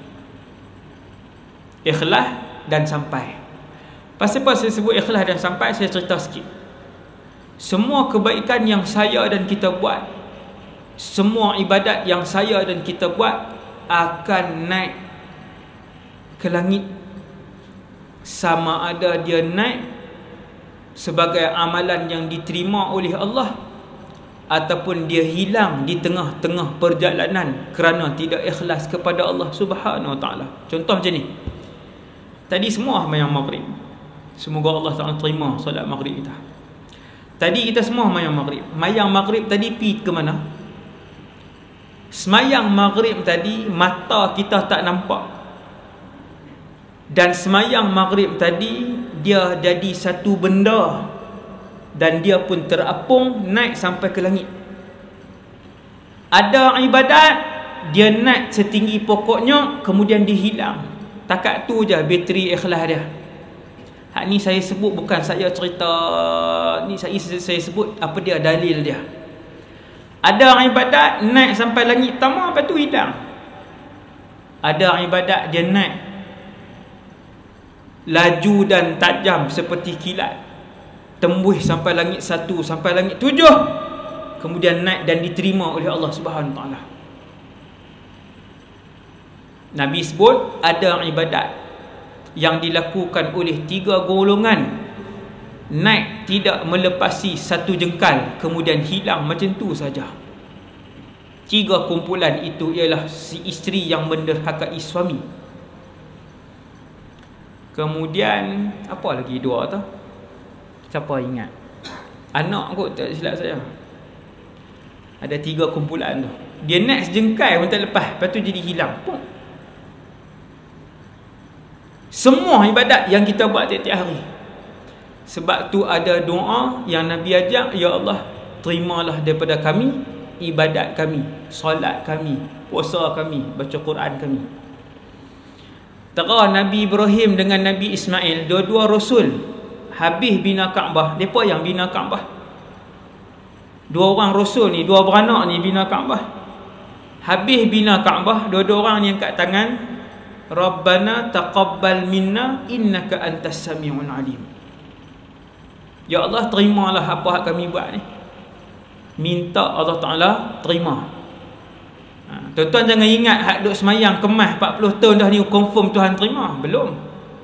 ikhlas dan sampai. Pasal apa saya sebut ikhlas dan sampai? Saya cerita sikit. Semua kebaikan yang saya dan kita buat, semua ibadat yang saya dan kita buat akan naik ke langit, sama ada dia naik sebagai amalan yang diterima oleh Allah ataupun dia hilang di tengah-tengah perjalanan kerana tidak ikhlas kepada Allah Subhanahu Wa Taala. Contoh macam ni. Tadi semua mayang maghrib, semoga Allah Taala terima solat maghrib kita. Tadi kita semua mayang maghrib. Mayang maghrib tadi pi ke mana? Semayang maghrib tadi mata kita tak nampak, dan semayang maghrib tadi dia jadi satu benda dan dia pun terapung naik sampai ke langit. Ada ibadat dia naik setinggi pokoknya kemudian dia hilang. Takat tu je bateri ikhlas dia. Hak ni saya sebut bukan saya cerita, ni saya sebut apa dia, dalil dia. Ada ibadat naik sampai langit pertama, lepas tu hilang. Ada ibadat dia naik laju dan tajam seperti kilat, tembus sampai langit 1, sampai langit 7, kemudian naik dan diterima oleh Allah Subhanahu Wa Taala. Nabi sebut ada ibadat yang dilakukan oleh 3 golongan, naik tidak melepasi 1 jengkal kemudian hilang macam tu saja. 3 kumpulan itu ialah si isteri yang menderhakai suami. Kemudian apa lagi 2 tu? Siapa ingat? Anak kot tak silap saya. Ada 3 kumpulan tu. Dia naik sejengkal pun tak lepas, lepas tu jadi hilang. Pum. Semua ibadat yang kita buat tiap-tiap hari. Sebab tu ada doa yang Nabi ajak, ya Allah, terimalah daripada kami ibadat kami, solat kami, puasa kami, baca Quran kami. Tera Nabi Ibrahim dengan Nabi Ismail, dua-dua rasul habis bina Kaabah. Depa yang bina Kaabah. 2 orang rasul ni, 2 beranak ni bina Kaabah. Habis bina Kaabah, dua-dua orang ni angkat tangan, Rabbana taqabbal minna innaka antas sami'un alim. Ya Allah, terimalah apa yang kami buat ni. Minta Allah Ta'ala terima. Tuan-tuan jangan ingat hak duk semayang kemas 40 tahun dah ni confirm Tuhan terima. Belum.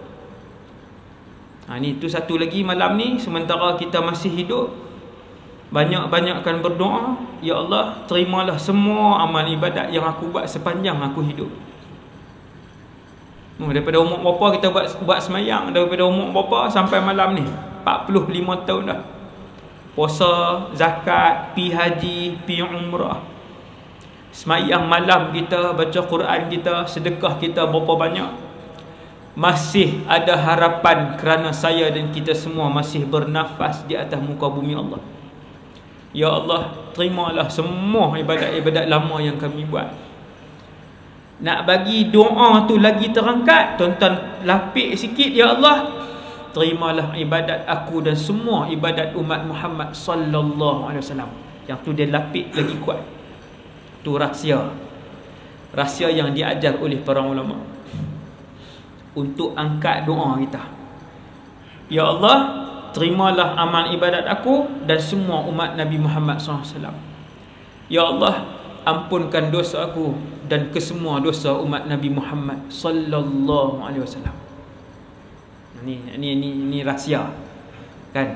Ni tu satu lagi malam ni, sementara kita masih hidup, banyak-banyakkan berdoa, ya Allah, terimalah semua amal ibadat yang aku buat sepanjang aku hidup. Daripada umur berapa kita buat semayang, daripada umur berapa sampai malam ni 45 tahun dah. Puasa, zakat, pi haji, pi umrah, semayang malam kita, baca Quran kita, sedekah kita berapa banyak. Masih ada harapan kerana saya dan kita semua masih bernafas di atas muka bumi Allah. Ya Allah, terimalah semua ibadat-ibadat lama yang kami buat. Nak bagi doa tu lagi terangkat, tuan-tuan lapik sikit. Ya Allah, terimalah ibadat aku dan semua ibadat umat Muhammad sallallahu alaihi wasallam. Yang tu dia lapik lagi kuat. Tu rahsia. Rahsia yang diajar oleh para ulama untuk angkat doa kita. Ya Allah, terimalah amal ibadat aku dan semua umat Nabi Muhammad SAW. Ya Allah, ampunkan dosa aku dan kesemua dosa umat Nabi Muhammad sallallahu alaihi wasallam. Ini rahsia. Kan?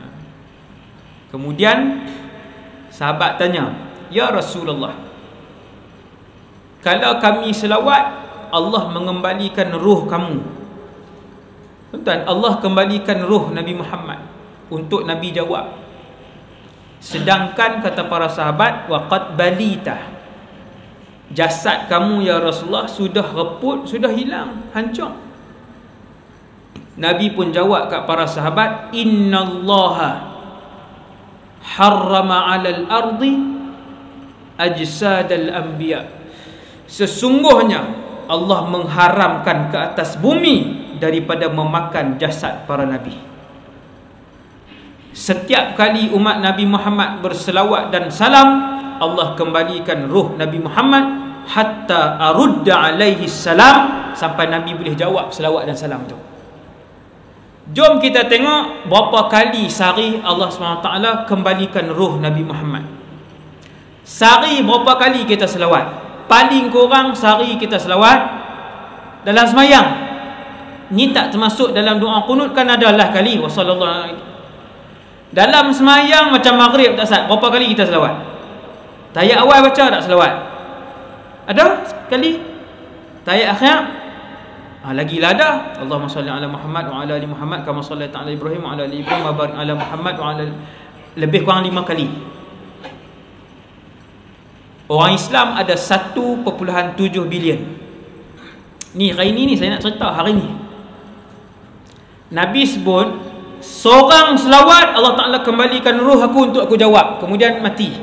Kemudian sahabat tanya, "Ya Rasulullah, kalau kami selawat, Allah mengembalikan ruh kamu." Tuan-tuan, Allah kembalikan ruh Nabi Muhammad. Untuk Nabi jawab, sedangkan kata para sahabat, waqad balita, jasad kamu ya Rasulullah sudah reput, sudah hilang, hancur. Nabi pun jawab kat para sahabat, innallaha harrama 'alal ardi ajsadal anbiya, sesungguhnya Allah mengharamkan ke atas bumi daripada memakan jasad para nabi. Setiap kali umat Nabi Muhammad berselawat dan salam, Allah kembalikan ruh Nabi Muhammad hatta arudda alaihi salam, sampai Nabi boleh jawab selawat dan salam tu. Jom kita tengok berapa kali sehari Allah SWT kembalikan ruh Nabi Muhammad. Sehari berapa kali kita selawat? Paling kurang sehari kita selawat dalam semayang. Ni tak termasuk dalam doa qunut, kan adalah kali wasallallahu. Dalam semayang macam maghrib tak sah, berapa kali kita selawat? Tahiyat awal baca tak selawat? Ada sekali. Tahiyat akhir lagilah ada. Allahumma salli ala Muhammad wa ala ali Muhammad kama sallaita ala Ibrahim wa ala ali Ibrahim wa barik ala Muhammad wa ala, lebih kurang 5 kali. Orang Islam ada 1.7 bilion. Ni hari ni saya nak cerita hari ni. Nabi sebut, seorang selawat Allah Ta'ala kembalikan ruh aku untuk aku jawab, kemudian mati.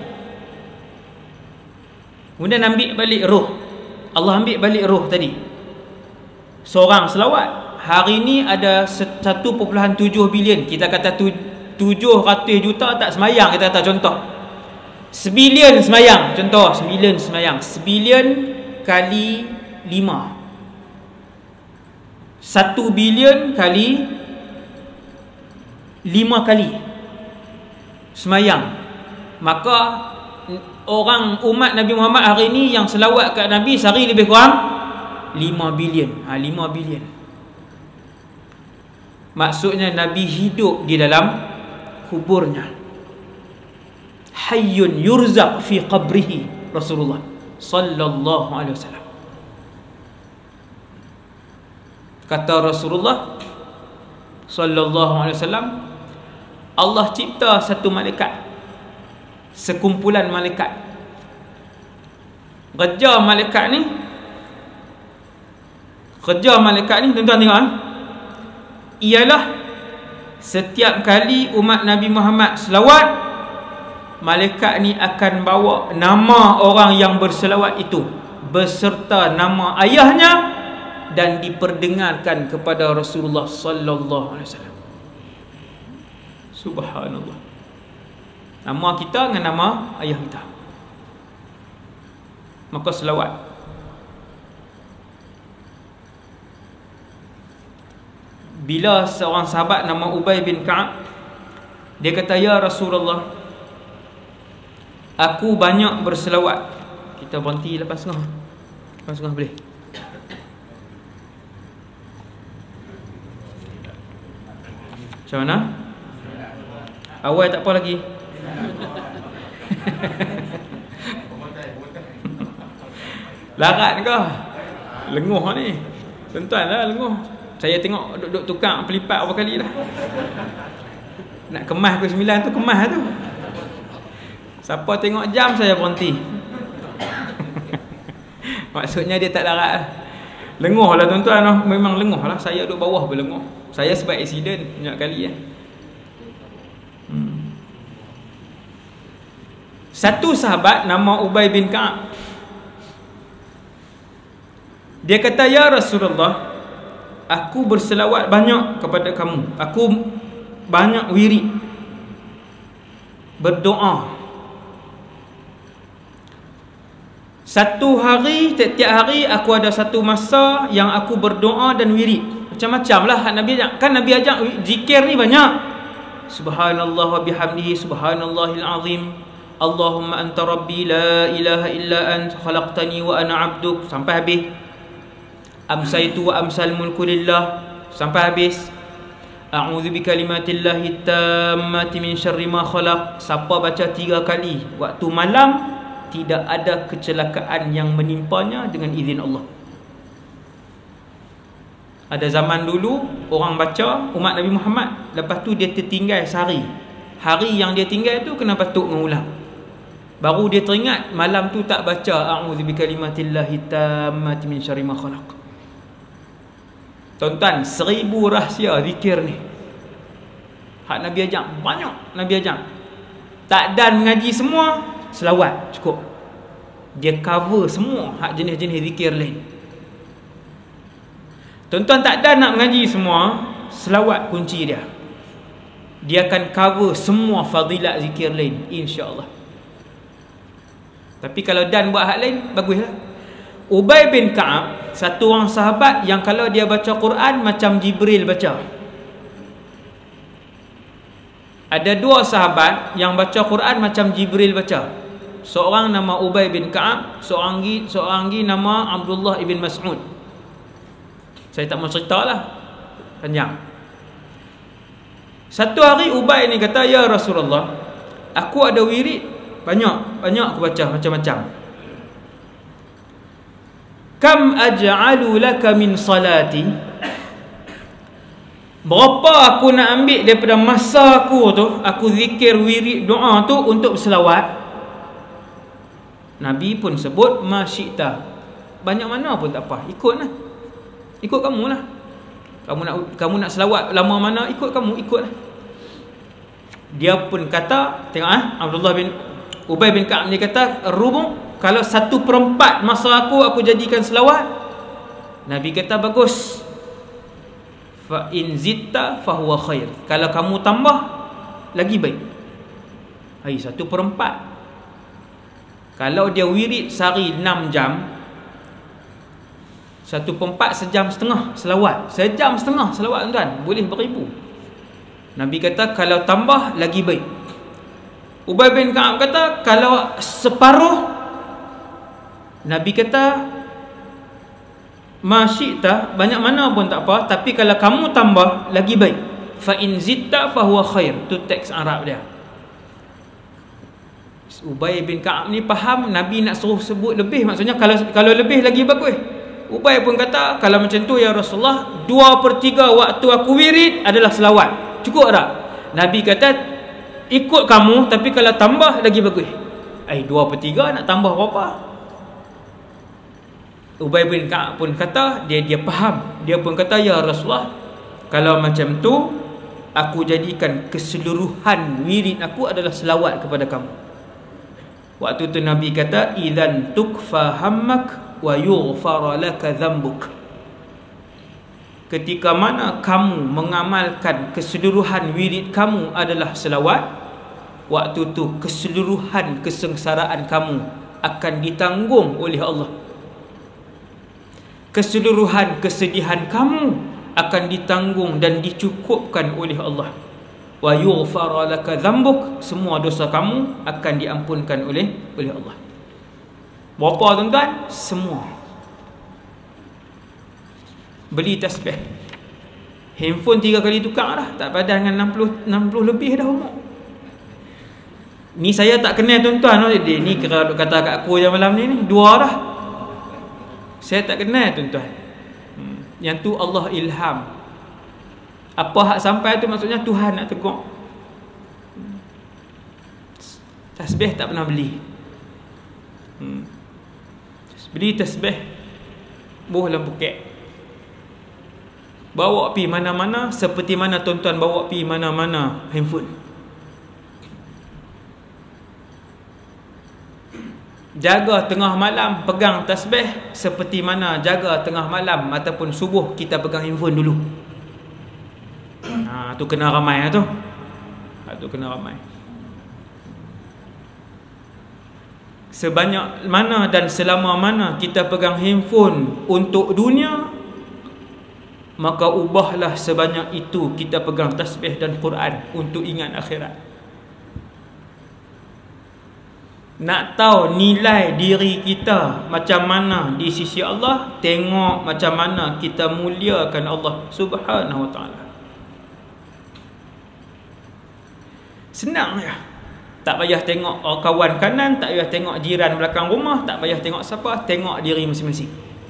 Kemudian ambil balik ruh. Allah ambil balik ruh tadi. Seorang selawat. Hari ni ada 1.7 bilion. Kita kata 700 juta tak semayang, kita kata contoh. Sebilion semayang, contoh. Sebilion semayang. Sebilion kali 5. 1 bilion kali 5 kali semayang. Maka orang umat Nabi Muhammad hari ni yang selawat kat Nabi sehari lebih kurang 5 bilion. 5 bilion. Maksudnya Nabi hidup di dalam kuburnya. Hayyun yurzaq fi qabrihi Rasulullah sallallahu alaihi wasallam. Kata Rasulullah sallallahu alaihi wasallam, Allah cipta satu malaikat, sekumpulan malaikat. Kerja malaikat ni tuan-tuan tengok, ialah setiap kali umat Nabi Muhammad selawat, malaikat ni akan bawa nama orang yang berselawat itu beserta nama ayahnya dan diperdengarkan kepada Rasulullah sallallahu alaihi wasallam. Subhanallah. Nama kita dengan nama ayah kita. Maka selawat. Bila seorang sahabat nama Ubay bin Ka'ab, dia kata, "Ya Rasulullah, aku banyak berselawat." Kita berhenti lepas setengah. Lepas setengah boleh. Macam mana? Awal tak apa lagi. Larat ke? Lenguh ni. Tuan-tuan lah lenguh. Saya tengok duduk tukang pelipat berapa kali dah. Nak kemas pukul 9 tu, kemas tu. Siapa tengok jam, saya berhenti. Maksudnya dia tak larat lah. Lenguh lah tuan-tuan lah. Memang lenguh lah. Saya duduk bawah pun lenguh. Saya sebab accident banyak kali ya. Satu sahabat nama Ubay bin Ka'ab, dia kata, ya Rasulullah, aku berselawat banyak kepada kamu. Aku banyak wirid, berdoa. Satu hari, tiap-tiap hari aku ada satu masa yang aku berdoa dan wirid. Macam-macam lah Nabi ajak. Kan Nabi ajak zikir ni banyak. Subhanallah wa bihamdihi, subhanallahil azim. Allahumma anta rabbi la ilaha illa ant khalaqtani wa ana abduk, sampai habis. Amsaitu wa amsal mulku lillah, sampai habis. A'udzu bikalimatillahi tammati min syarri ma khalaq. Siapa baca 3 kali waktu malam, tidak ada kecelakaan yang menimpanya dengan izin Allah. Ada zaman dulu orang baca umat Nabi Muhammad, lepas tu dia tertinggal sehari. Hari yang dia tinggal tu kena batuk mengulang. Baru dia teringat malam tu tak baca a'udzu bikalimatillahi tammati min syarri ma khalaq. Tuan-tuan, 1000 rahsia zikir ni. Hak Nabi ajak banyak, Nabi ajak. Tak dan mengaji semua, selawat cukup. Dia cover semua hak jenis-jenis zikir lain. Tuan-tuan, tak dan nak mengaji semua, selawat kunci dia. Dia akan cover semua fadilat zikir lain, insya-Allah. Tapi kalau dan buat hak lain, baguslah. Ubay bin Ka'ab, satu orang sahabat yang kalau dia baca Quran macam Jibril baca. Ada 2 sahabat yang baca Quran macam Jibril baca. Seorang nama Ubay bin Ka'ab, seorang lagi nama Abdullah ibn Mas'ud. Saya tak mau cerita lah, panjang. Satu hari Ubay ni kata, ya Rasulullah, aku ada wirid banyak aku baca macam-macam. Kam aj'alu laka min salati, berapa aku nak ambil daripada masa aku tu, aku zikir wirid doa tu untuk berselawat. Nabi pun sebut masyita, banyak mana pun tak apa, ikutlah. Ikut kamu lah. Kamu nak selawat lama mana, ikut kamu, ikutlah. Dia pun kata, tengok Abdullah bin Ubay bin Ka'ab dia kata, rubu', kalau 1/4 masa aku jadikan selawat. Nabi kata, bagus. Fa in zitta fa huwa khair. Kalau kamu tambah, lagi baik. 1/4. Kalau dia wirid sehari 6 jam, 1/4 sejam setengah selawat. Sejam setengah selawat tuan, boleh beribu. Nabi kata kalau tambah lagi baik. Ubay bin Ka'ab kata kalau separuh, Nabi kata masyita, banyak mana pun tak apa, tapi kalau kamu tambah lagi baik. Fa in zitta fa huwa khair. Tu teks Arab dia. Ubay bin Ka'ab ni faham Nabi nak suruh sebut lebih, maksudnya kalau lebih lagi bagus. Ubay pun kata, kalau macam tu ya Rasulullah, 2/3 waktu aku wirid adalah selawat, cukup tak? Nabi kata ikut kamu, tapi kalau tambah lagi bagus. 2/3 nak tambah berapa? Ubay bin Ka'ab pun kata dia faham. Dia pun kata, ya Rasulullah, kalau macam tu aku jadikan keseluruhan wirid aku adalah selawat kepada kamu. Waktu tu Nabi kata, idzan tukfa hammak wa yughfar laka dhanbuk. Ketika mana kamu mengamalkan keseluruhan wirid kamu adalah selawat, waktu tu keseluruhan kesengsaraan kamu akan ditanggung oleh Allah. Keseluruhan kesedihan kamu akan ditanggung dan dicukupkan oleh Allah. Wa yughfar laka dhanbuk, semua dosa kamu akan diampunkan oleh Allah. Berapa tuan-tuan? Semua. Beli tasbih, handphone 3 kali tukar dah, tak padan dengan 60 lebih dah umur. Ni saya tak kenal tuan-tuan. Ni kira kata kat aku je malam ni 2 dah. Saya tak kenal tuan-tuan. Yang tu Allah ilham. Apa hak sampai tu maksudnya Tuhan nak tegur. Tasbih tak pernah beli. Beli tasbih buh dalam poket, bawa pi mana-mana, seperti mana tuan-tuan bawa pi mana-mana handphone. Jaga tengah malam pegang tasbih seperti mana jaga tengah malam ataupun subuh kita pegang handphone dulu. Tu kena ramai tu. Tu kena ramai. Sebanyak mana dan selama mana kita pegang handphone untuk dunia, maka ubahlah sebanyak itu kita pegang tasbih dan Quran untuk ingat akhirat. Nak tahu nilai diri kita macam mana di sisi Allah, tengok macam mana kita muliakan Allah Subhanahu Wa Taala. Senang ya. Tak payah tengok kawan kanan, tak payah tengok jiran belakang rumah, tak payah tengok siapa, tengok diri masing-masing.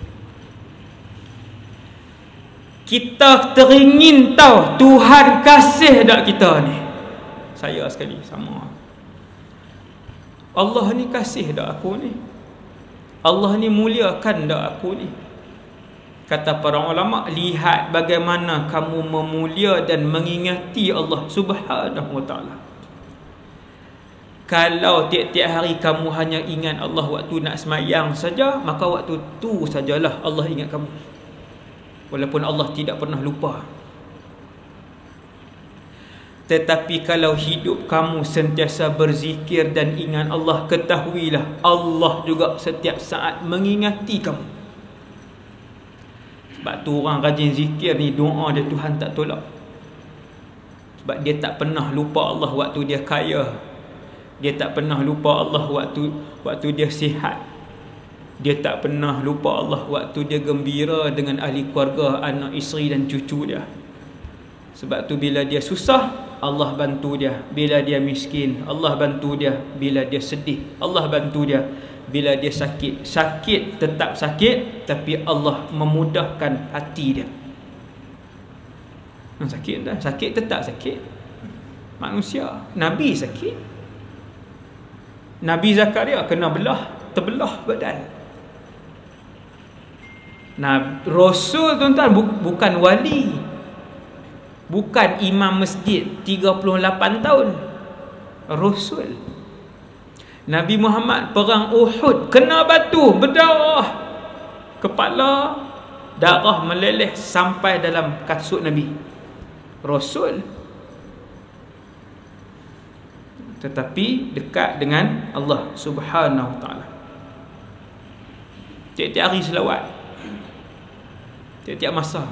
Kita teringin tahu Tuhan kasih tak kita ni. Saya sekali sama. Allah ni kasih tak aku ni? Allah ni muliakan tak aku ni? Kata para ulama, lihat bagaimana kamu memulia dan mengingati Allah Subhanahu Wa Taala. Kalau tiap-tiap hari kamu hanya ingat Allah waktu nak semayang saja, maka waktu tu sajalah Allah ingat kamu. Walaupun Allah tidak pernah lupa. Tetapi kalau hidup kamu sentiasa berzikir dan ingat Allah, ketahuilah Allah juga setiap saat mengingati kamu. Sebab tu orang rajin zikir ni, doa dia Tuhan tak tolak. Sebab dia tak pernah lupa Allah waktu dia kaya. Dia tak pernah lupa Allah waktu dia sihat. Dia tak pernah lupa Allah waktu dia gembira dengan ahli keluarga, anak isteri dan cucu dia. Sebab tu bila dia susah, Allah bantu dia. Bila dia miskin, Allah bantu dia. Bila dia sedih, Allah bantu dia. Bila dia sakit, sakit tetap sakit, tapi Allah memudahkan hati dia. Sakit dah, sakit tetap sakit. Manusia, Nabi sakit. Nabi Zakaria kena terbelah badan. Rasul tuan-tuan bukan wali, bukan imam masjid 38 tahun. Rasul. Nabi Muhammad perang Uhud kena batu, berdarah kepala, darah meleleh sampai dalam kasut Nabi. Rasul. Tetapi dekat dengan Allah Subhanahu Wa Taala. Tiap-tiap hari selawat, tiap-tiap masa.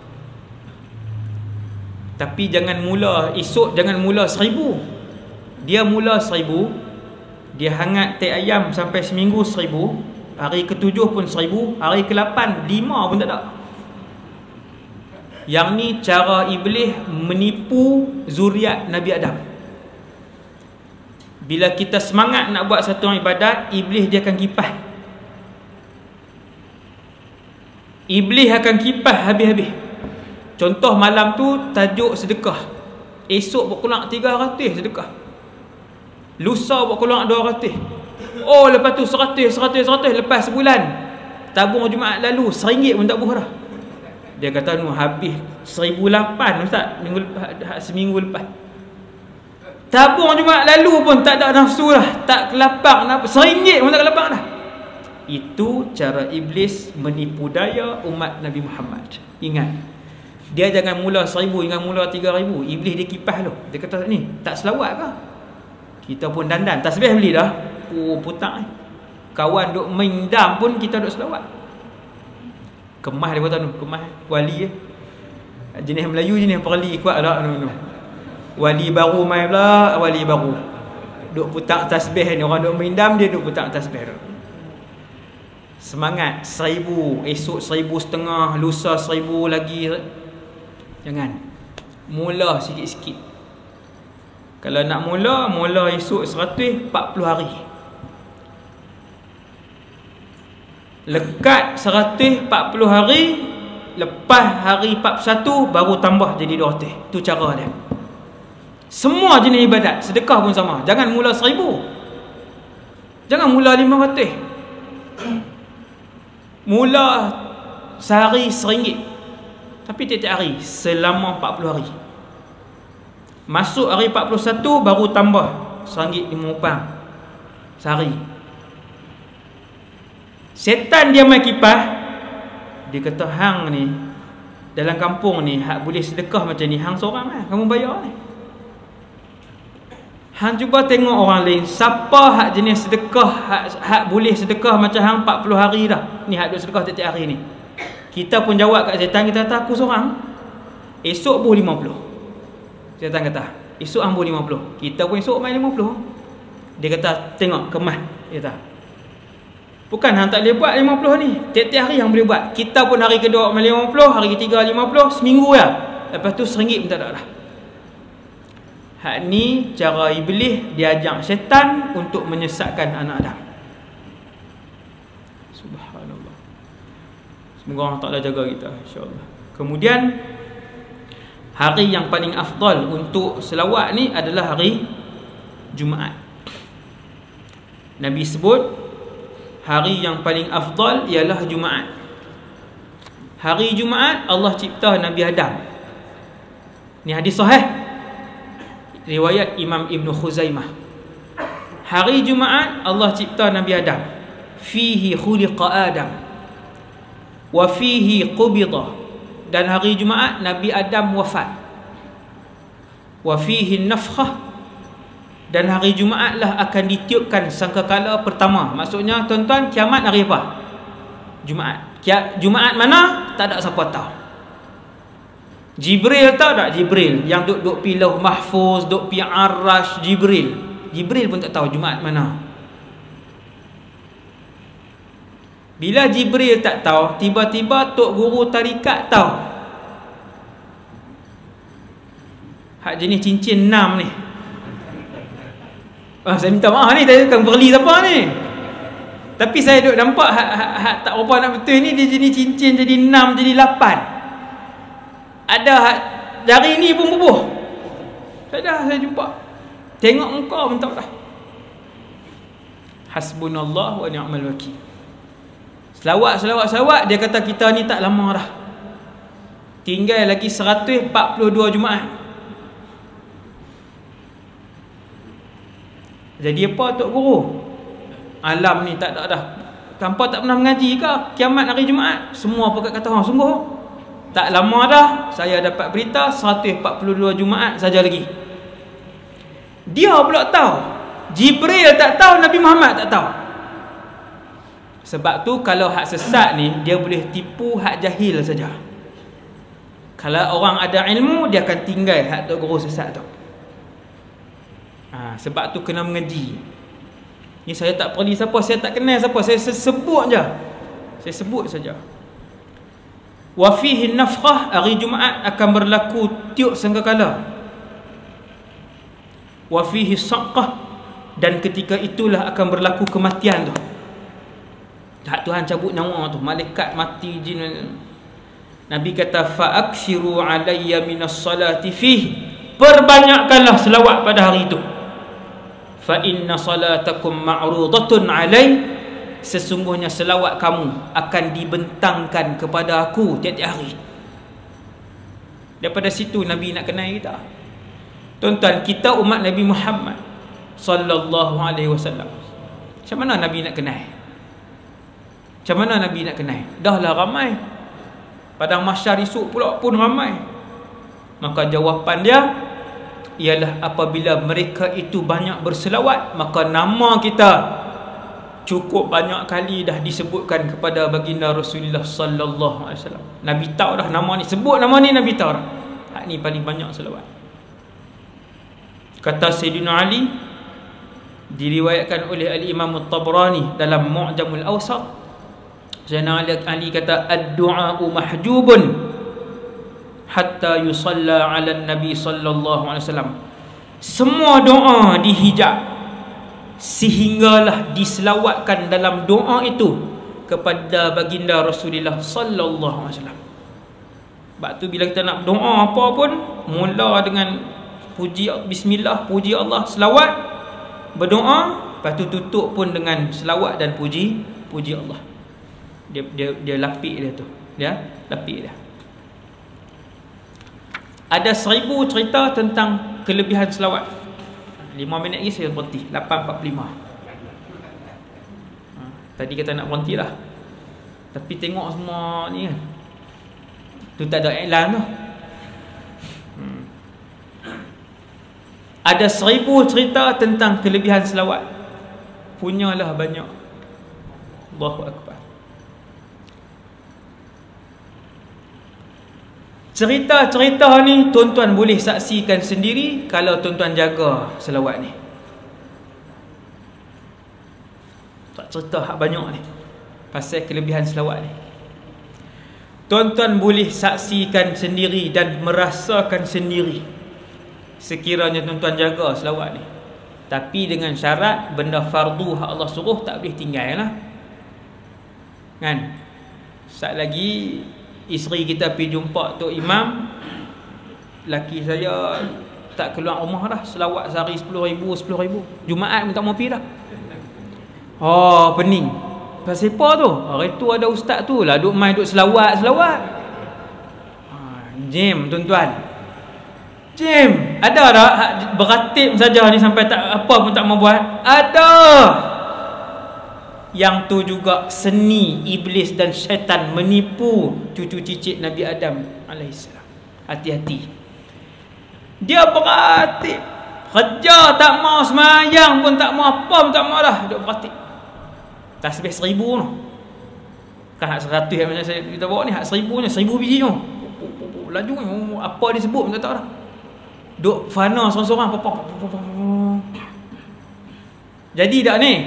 Tapi jangan mula esok, jangan mula 1000. Dia mula 1000, dia hangat teh ayam sampai seminggu 1000, hari ke-7 pun 1000, hari ke-8 5 pun tak ada. Yang ni cara iblis menipu zuriat Nabi Adam. Bila kita semangat nak buat satu ibadat, iblis dia akan kipas. Iblis akan kipas habis-habis. Contoh malam tu tajuk sedekah. Esok berkurang 300 sedekah. Lusa berkurang 200. Oh, lepas tu 100 lepas sebulan. Tabung Jumaat lalu RM1 pun tak buah dah. Dia kata nu habis 1,800 Ustaz seminggu lepas. Tabung Jumaat lalu pun tak ada nafsu dah, tak kelapang nak RM1 pun tak kelapang dah. Itu cara iblis menipu daya umat Nabi Muhammad. Ingat, dia jangan mula 1000, jangan mula 3000. Iblis dia kipas tu. Dia kata ni tak selawat ke? Kita pun dandan, tasbih beli dah. Oh putak. Kawan duk main dam pun kita duk selawat. Kemas dia kata tu, kemas wali jenis Melayu, jenis perli kuat lah no. Wali baru mai pula, wali baru duk putak tasbih ni, orang duk main dam, dia duk putak tasbih tu. Semangat 1000, esok 1,500, lusa 1000 lagi. Jangan. Mula sikit-sikit. Kalau nak mula esok 100, 40 hari. Lekat 140 hari, lepas hari 41 baru tambah jadi 200. Itu cara dia. Semua jenis ibadat, sedekah pun sama. Jangan mula 1000, jangan mula 500, mula sehari RM1, tapi tiap-tiap hari selama 40 hari. Masuk hari 41 baru tambah RM1.50 sehari. Setan dia main kipas. Dia kata, hang ni dalam kampung ni hak boleh sedekah macam ni, hang seorang lah, kamu bayar ni. Hang cuba tengok orang lain, siapa hak jenis sedekah, hak boleh sedekah macam hang 40 hari dah. Ni hak duk sedekah tiap-tiap hari ni. Kita pun jawab kat setan, kita kata aku seorang. Esok pun 50. Setan kata, esok hang pun 50. Kita pun esok main 50. Dia kata, tengok kemas. Dia kata, bukan hang tak boleh buat 50 ni, tiap-tiap hari hang boleh buat. Kita pun hari kedua main 50, hari ketiga 50, seminggu lah. Lepas tu RM1 pun tak ada dah. Hak ni cara iblis diajak syaitan untuk menyesatkan anak Adam. Subhanallah. Semoga Allah Ta'ala jaga kita, insya-Allah. Kemudian hari yang paling afdal untuk selawat ni adalah hari Jumaat. Nabi sebut hari yang paling afdal ialah Jumaat. Hari Jumaat Allah cipta Nabi Adam. Ni hadis sahih, riwayat Imam Ibn Khuzaimah. Hari Jumaat Allah cipta Nabi Adam. Fihi khuliqa Adam wa fihi qubida. Dan hari Jumaat Nabi Adam wafat. Wa fihi nafkhah. Dan hari Jumaat lah akan ditiupkan sangkakala pertama. Maksudnya tuan-tuan, kiamat hari apa? Jumaat. Jumaat mana? Tak ada siapa tahu. Jibril tahu tak? Jibril yang duk pi Lauh Mahfuz, duk pi Arash. Jibril pun tak tahu Jumaat mana. Bila Jibril tak tahu, tiba-tiba tok guru tarikat tahu. Hak jenis cincin 6 ni. Saya minta maaf ni, saya bukan beli siapa ni. Tapi saya duk nampak hak tak berapa nak betul ni, dia jenis cincin jadi 6, jadi 8. Ada hak jari ni pun bubuh. Saya jumpa. Tengok muka pun tak dah. Hasbunallah wa ni'mal wakil. Selawat dia kata kita ni tak lama dah. Tinggal lagi 142 Jumaat. Jadi apa Tok Guru? Alam ni tak ada dah. Tanpa tak pernah mengaji ke? Kiamat hari Jumaat. Semua pakat kata, sungguh tak lama dah saya dapat berita 142 Jumaat saja lagi. Dia pula tahu. Jibril tak tahu, Nabi Muhammad tak tahu. Sebab tu kalau hak sesat ni, dia boleh tipu hak jahil saja. Kalau orang ada ilmu, dia akan tinggal hak Tok Guru sesat tu. Sebab tu kena mengaji. Ni saya tak perli siapa, saya tak kenal siapa, saya sebut je. Saya sebut saja. Wa fihi nafkhah, hari Jumaat akan berlaku tiup sangkakala. Wa fihi saqah, dan ketika itulah akan berlaku kematian tu. Hak Tuhan cabut nyawa tu, malaikat mati, jin. Nabi kata, fa aksiru alayya minas salati fihi, perbanyakkanlah selawat pada hari itu. Fa inna salatakum ma'rudatun alai, sesungguhnya selawat kamu akan dibentangkan kepada aku tiap-tiap hari. Daripada situ Nabi nak kenal kita. Tuan-tuan, kita umat Nabi Muhammad sallallahu alaihi wasallam, macam mana Nabi nak kenal? Macam mana Nabi nak kenal? Dah lah ramai. Padang mahsyar esok pula pun ramai. Maka jawapan dia ialah apabila mereka itu banyak berselawat, maka nama kita cukup banyak kali dah disebutkan kepada baginda Rasulullah sallallahu alaihi wasallam. Nabi tahu dah nama ni, sebut nama ni Nabi tahu dah. Hak ni paling banyak selawat. Kata Sayyidina Ali, diriwayatkan oleh Al-Imam At-Tabrani dalam Mu'jamul Awsat, Sayyidina Ali kata, ad-du'a'u mahjubun hatta yusalla 'ala Nabi sallallahu alaihi wasallam. Semua doa dihijab sehinggalah diselawatkan dalam doa itu kepada baginda Rasulullah sallallahu alaihi wasallam. Sebab tu bila kita nak berdoa apa pun, mula dengan puji bismillah, puji Allah, selawat, berdoa, lepas tu tutup pun dengan selawat dan puji Allah. Dia lapik dia tu. Dia lapik dia. Ada 1000 cerita tentang kelebihan selawat. 5 minit lagi saya berhenti. 8.45. Tadi kata nak berhenti lah, tapi tengok semua ni kan, tu tak ada iklan tu. Ada 1000 cerita tentang kelebihan selawat. Punyalah banyak. Allahu Akbar. Cerita-cerita ni tuan-tuan boleh saksikan sendiri kalau tuan-tuan jaga selawat ni. Tak cerita hak banyak ni pasal kelebihan selawat ni. Tuan-tuan boleh saksikan sendiri dan merasakan sendiri sekiranya tuan-tuan jaga selawat ni. Tapi dengan syarat benda fardu hak Allah suruh tak boleh tinggal lah. Kan? Sat lagi isteri kita pergi jumpa Tok Imam, laki saya tak keluar rumah dah, selawat sehari 10,000. Jumaat pun tak mau pergi dah. Oh, pening. Pasal apa tu? Hari tu ada ustaz tu lah duk main duk selawat. Jam tuan-tuan. Jam. Ada tak beratib saja ni sampai tak apa pun tak mau buat? Ada. Yang tu juga seni iblis dan syaitan menipu cucu cicit Nabi Adam alaihissalam. Hati-hati. Dia beratib. Kerja tak mau, semayang pun tak mau, apa pun tak mau dah, duk beratib. Tasbih 1000 tu. Kan hak 100 yang macam saya kita bawa ni, hak 1000 nya, 1000 biji tu. Laju ni, apa disebut pun tak tahu dah. Duk fana sorang-sorang. Jadi tak ni?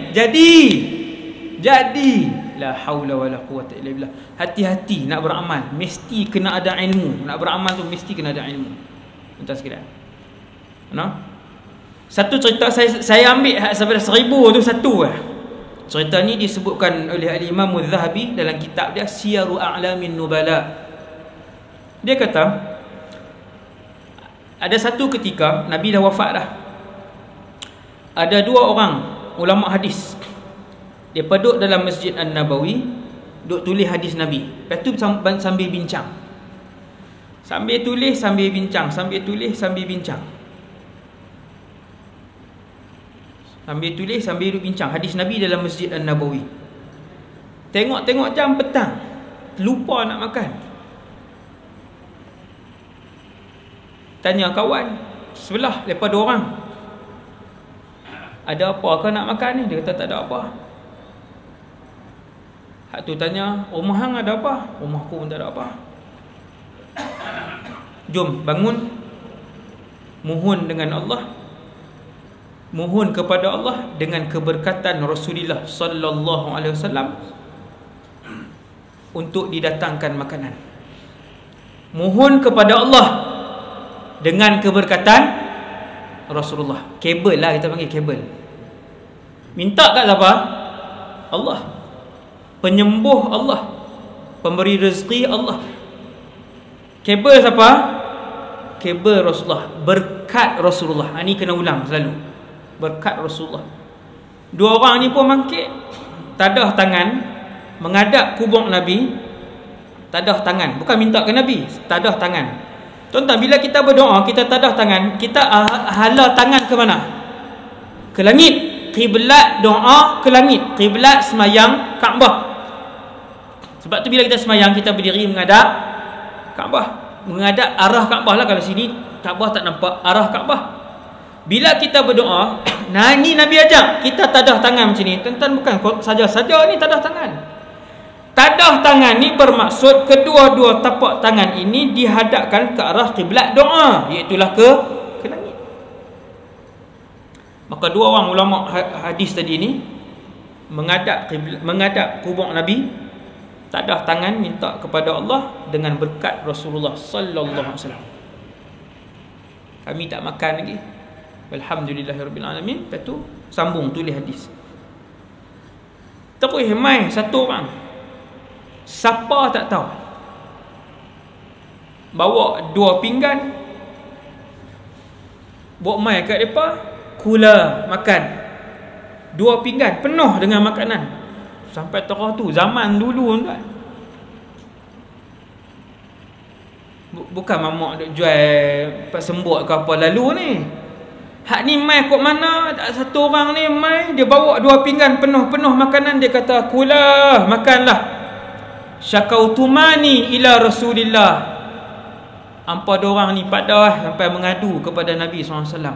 Jadi. La haula wala quwwata illa billah. Hati-hati nak beramal, mesti kena ada ilmu. Nak beramal tu mesti kena ada ilmu. Tuan sekalian. Satu cerita saya ambil sampai 1000 tu satu lah. Cerita ni disebutkan oleh Al-Imam Al-Zahabi dalam kitab dia Siyaru A'lamin Nubala. Dia kata ada satu ketika Nabi dah wafat dah. Ada 2 orang ulama hadis. Dia duduk dalam Masjid An-Nabawi, duk tulis hadis Nabi. Lepas tu sambil bincang. Sambil tulis, sambil bincang. Sambil tulis, sambil bincang. Sambil tulis, sambil bincang hadis Nabi dalam Masjid An-Nabawi. Tengok-tengok jam petang, lupa nak makan. Tanya kawan sebelah, lepas 2 orang, ada apa kau nak makan ni? Dia kata tak ada apa. Hak tu tanya, rumah hang ada apa? Rumahku pun tak ada apa. Jom bangun, mohon dengan Allah, mohon kepada Allah dengan keberkatan Rasulullah sallallahu alaihi wasallam untuk didatangkan makanan. Mohon kepada Allah dengan keberkatan Rasulullah. Kabel lah, kita panggil kabel. Minta kat siapa? Allah. Penyembuh Allah, pemberi rezeki Allah. Kabel siapa? Kabel Rasulullah, berkat Rasulullah. Ini kena ulang selalu. Berkat Rasulullah. 2 orang ni pun bangkit, tadah tangan menghadap kubur Nabi. Tadah tangan, bukan minta ke Nabi, tadah tangan. Tuan-tuan, bila kita berdoa, kita tadah tangan, kita hala tangan ke mana? Ke langit. Kiblat doa ke langit. Kiblat semayang Kaabah. Sebab tu bila kita semayang, kita berdiri menghadap Kaabah. Menghadap arah Kaabah lah. Kalau sini Kaabah tak nampak, arah Kaabah. Bila kita berdoa, nah ni Nabi ajak kita tadah tangan macam ni. Tuan-tuan, bukan saja-saja ni tadah tangan. Tadah tangan ni bermaksud kedua-dua tapak tangan ini dihadapkan ke arah kiblat doa, iaitulah ke langit. Maka 2 orang ulama hadis tadi ni menghadap kubur Nabi, tadah tangan minta kepada Allah dengan berkat Rasulullah sallallahu alaihi wasallam. Kami tak makan lagi. Alhamdulillahirabbil alamin. Lepas tu sambung tulis hadis. Terus mai satu orang, siapa tak tahu, bawa 2 pinggan, bawa mai kat depa, kula makan. 2 pinggan penuh dengan makanan. Sampai tokoh tu zaman dulu kan. Bukan mamak duk jual sembut ke apa lalu ni. Hak ni mai kok mana, satu orang ni mai dia bawa 2 pinggan penuh-penuh makanan, dia kata kula makanlah. Syakautumani ila Rasulillah. Hampa dorang ni padah sampai mengadu kepada Nabi SAW.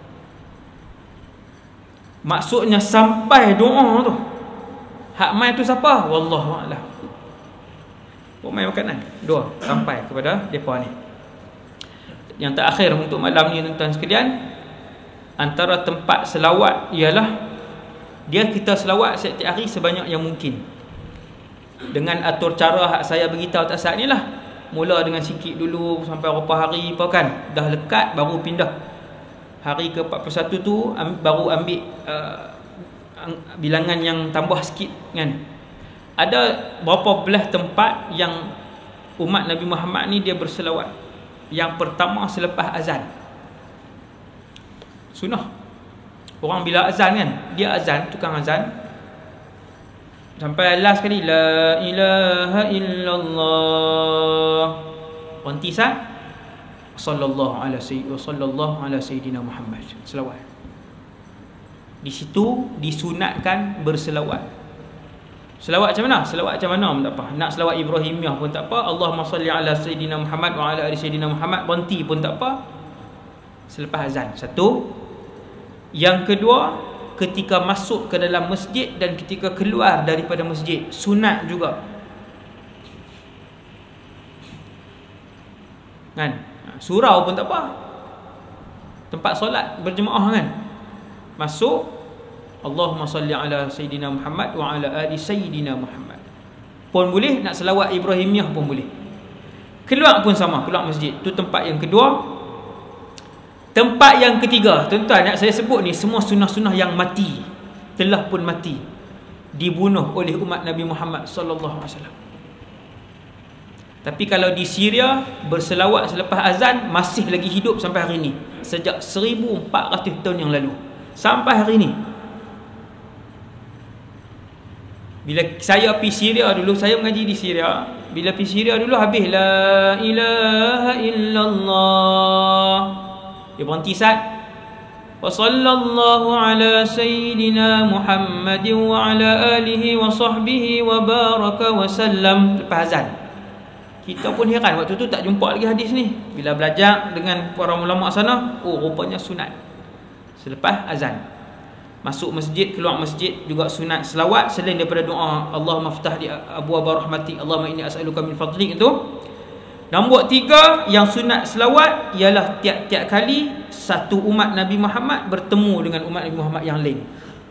Maksudnya sampai doa tu. Hak mai tu siapa? Wallahu a'lam. Buat mai makanan 2 sampai kepada depa ni. Yang terakhir untuk malam ni tuan-tuan sekalian, antara tempat selawat ialah dia kita selawat setiap hari sebanyak yang mungkin. Dengan atur cara hak saya beritahu tak saat ni lah. Mula dengan sikit dulu sampai berapa hari apa kan. Dah lekat baru pindah. Hari ke-41 tu baru ambil bilangan yang tambah sikit kan. Ada berapa belah tempat yang umat Nabi Muhammad ni dia berselawat. Yang pertama selepas azan. Sunnah. Orang bila azan kan, dia azan, tukang azan, sampai last sekali la ilaha illallah. Berhenti sah. Sallallahu ala sayyidina Muhammad. Selawat. Di situ disunatkan berselawat. Selawat macam mana? Selawat macam mana pun tak apa. Nak selawat Ibrahimiyah pun tak apa. Allahumma salli ala sayyidina Muhammad wa ala ali sayyidina Muhammad, berhenti pun tak apa. Selepas azan. Satu. Yang kedua, ketika masuk ke dalam masjid dan ketika keluar daripada masjid, sunat juga. Kan? Surau pun tak apa. Tempat solat berjemaah kan. Masuk, Allahumma salli ala sayyidina Muhammad wa ala ali sayyidina Muhammad pun boleh. Nak selawat Ibrahimiyah pun boleh. Keluar pun sama, keluar masjid. Itu tempat yang kedua. Tempat yang ketiga, tuan-tuan, yang saya sebut ni semua sunnah-sunnah yang mati, telah pun mati, dibunuh oleh umat Nabi Muhammad sallallahu alaihi wasallam. Tapi kalau di Syria, berselawat selepas azan masih lagi hidup sampai hari ni. Sejak 1400 tahun yang lalu sampai hari ni. Bila saya pergi Syria dulu, saya mengaji di Syria. Bila pergi Syria dulu, habis la ilaha illallah, dia berhenti sat. Wa sallallahu ala sayyidina Muhammadin wa ala alihi wa sahbihi wa baraka wa sallam. Lepas azan. Kita pun heran, waktu tu tak jumpa lagi hadis ni. Bila belajar dengan para ulama sana, oh rupanya sunat selepas azan. Masuk masjid, keluar masjid juga sunat selawat selain daripada doa Allahumma ftah li abwaab rahmatik, Allahumma inni as'aluka min fadlik itu. Nombor 3 yang sunat selawat ialah tiap-tiap kali satu umat Nabi Muhammad bertemu dengan umat Nabi Muhammad yang lain.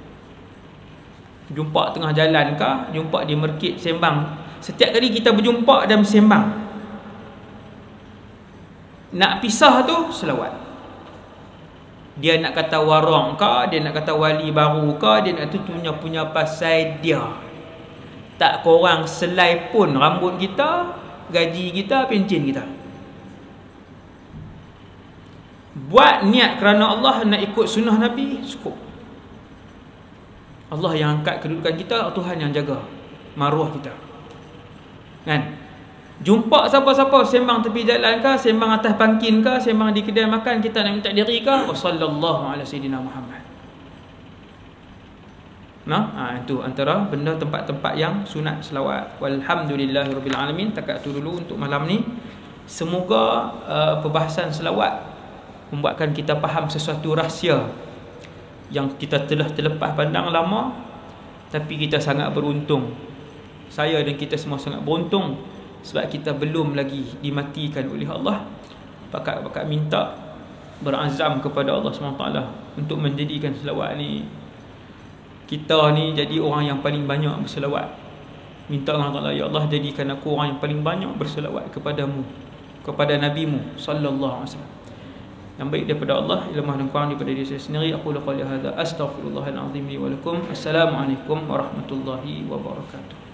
Jumpa tengah jalan kah, jumpa di masjid sembang. Setiap kali kita berjumpa dan bersembang, nak pisah tu selawat. Dia nak kata warang ke, dia nak kata wali baru ke, dia nak tu punya pasal dia. Tak korang selai pun rambut kita, gaji kita, pencen kita. Buat niat kerana Allah, nak ikut sunnah Nabi, cukup. Allah yang angkat kedudukan kita, Tuhan yang jaga maruah kita. Kan? Jumpa siapa-siapa sembang tepi jalan ke, sembang atas pangkin ke, sembang di kedai makan, kita nak minta diri ke, sallallahu ala sayyidina Muhammad. Nah, itu antara benda tempat-tempat yang sunat selawat. Walhamdulillahirabbil alamin. Takat tu dulu untuk malam ni. Semoga perbahasan selawat membuatkan kita faham sesuatu rahsia yang kita telah terlepas pandang lama, tapi kita sangat beruntung. Saya dan kita semua sangat beruntung sebab kita belum lagi dimatikan oleh Allah. Bakat-bakat minta, berazam kepada Allah SWT untuk menjadikan selawat ni, kita ni jadi orang yang paling banyak berselawat. Minta Allah Ta'ala, ya Allah, jadikan aku orang yang paling banyak berselawat kepadamu, kepada Nabimu sallallahu alaihi wasallam. Yang baik daripada Allah, ilmu dan kurang daripada diri saya sendiri. Aku qali hadza astaghfirullahal azim li wa lakum. Assalamualaikum warahmatullahi wabarakatuh.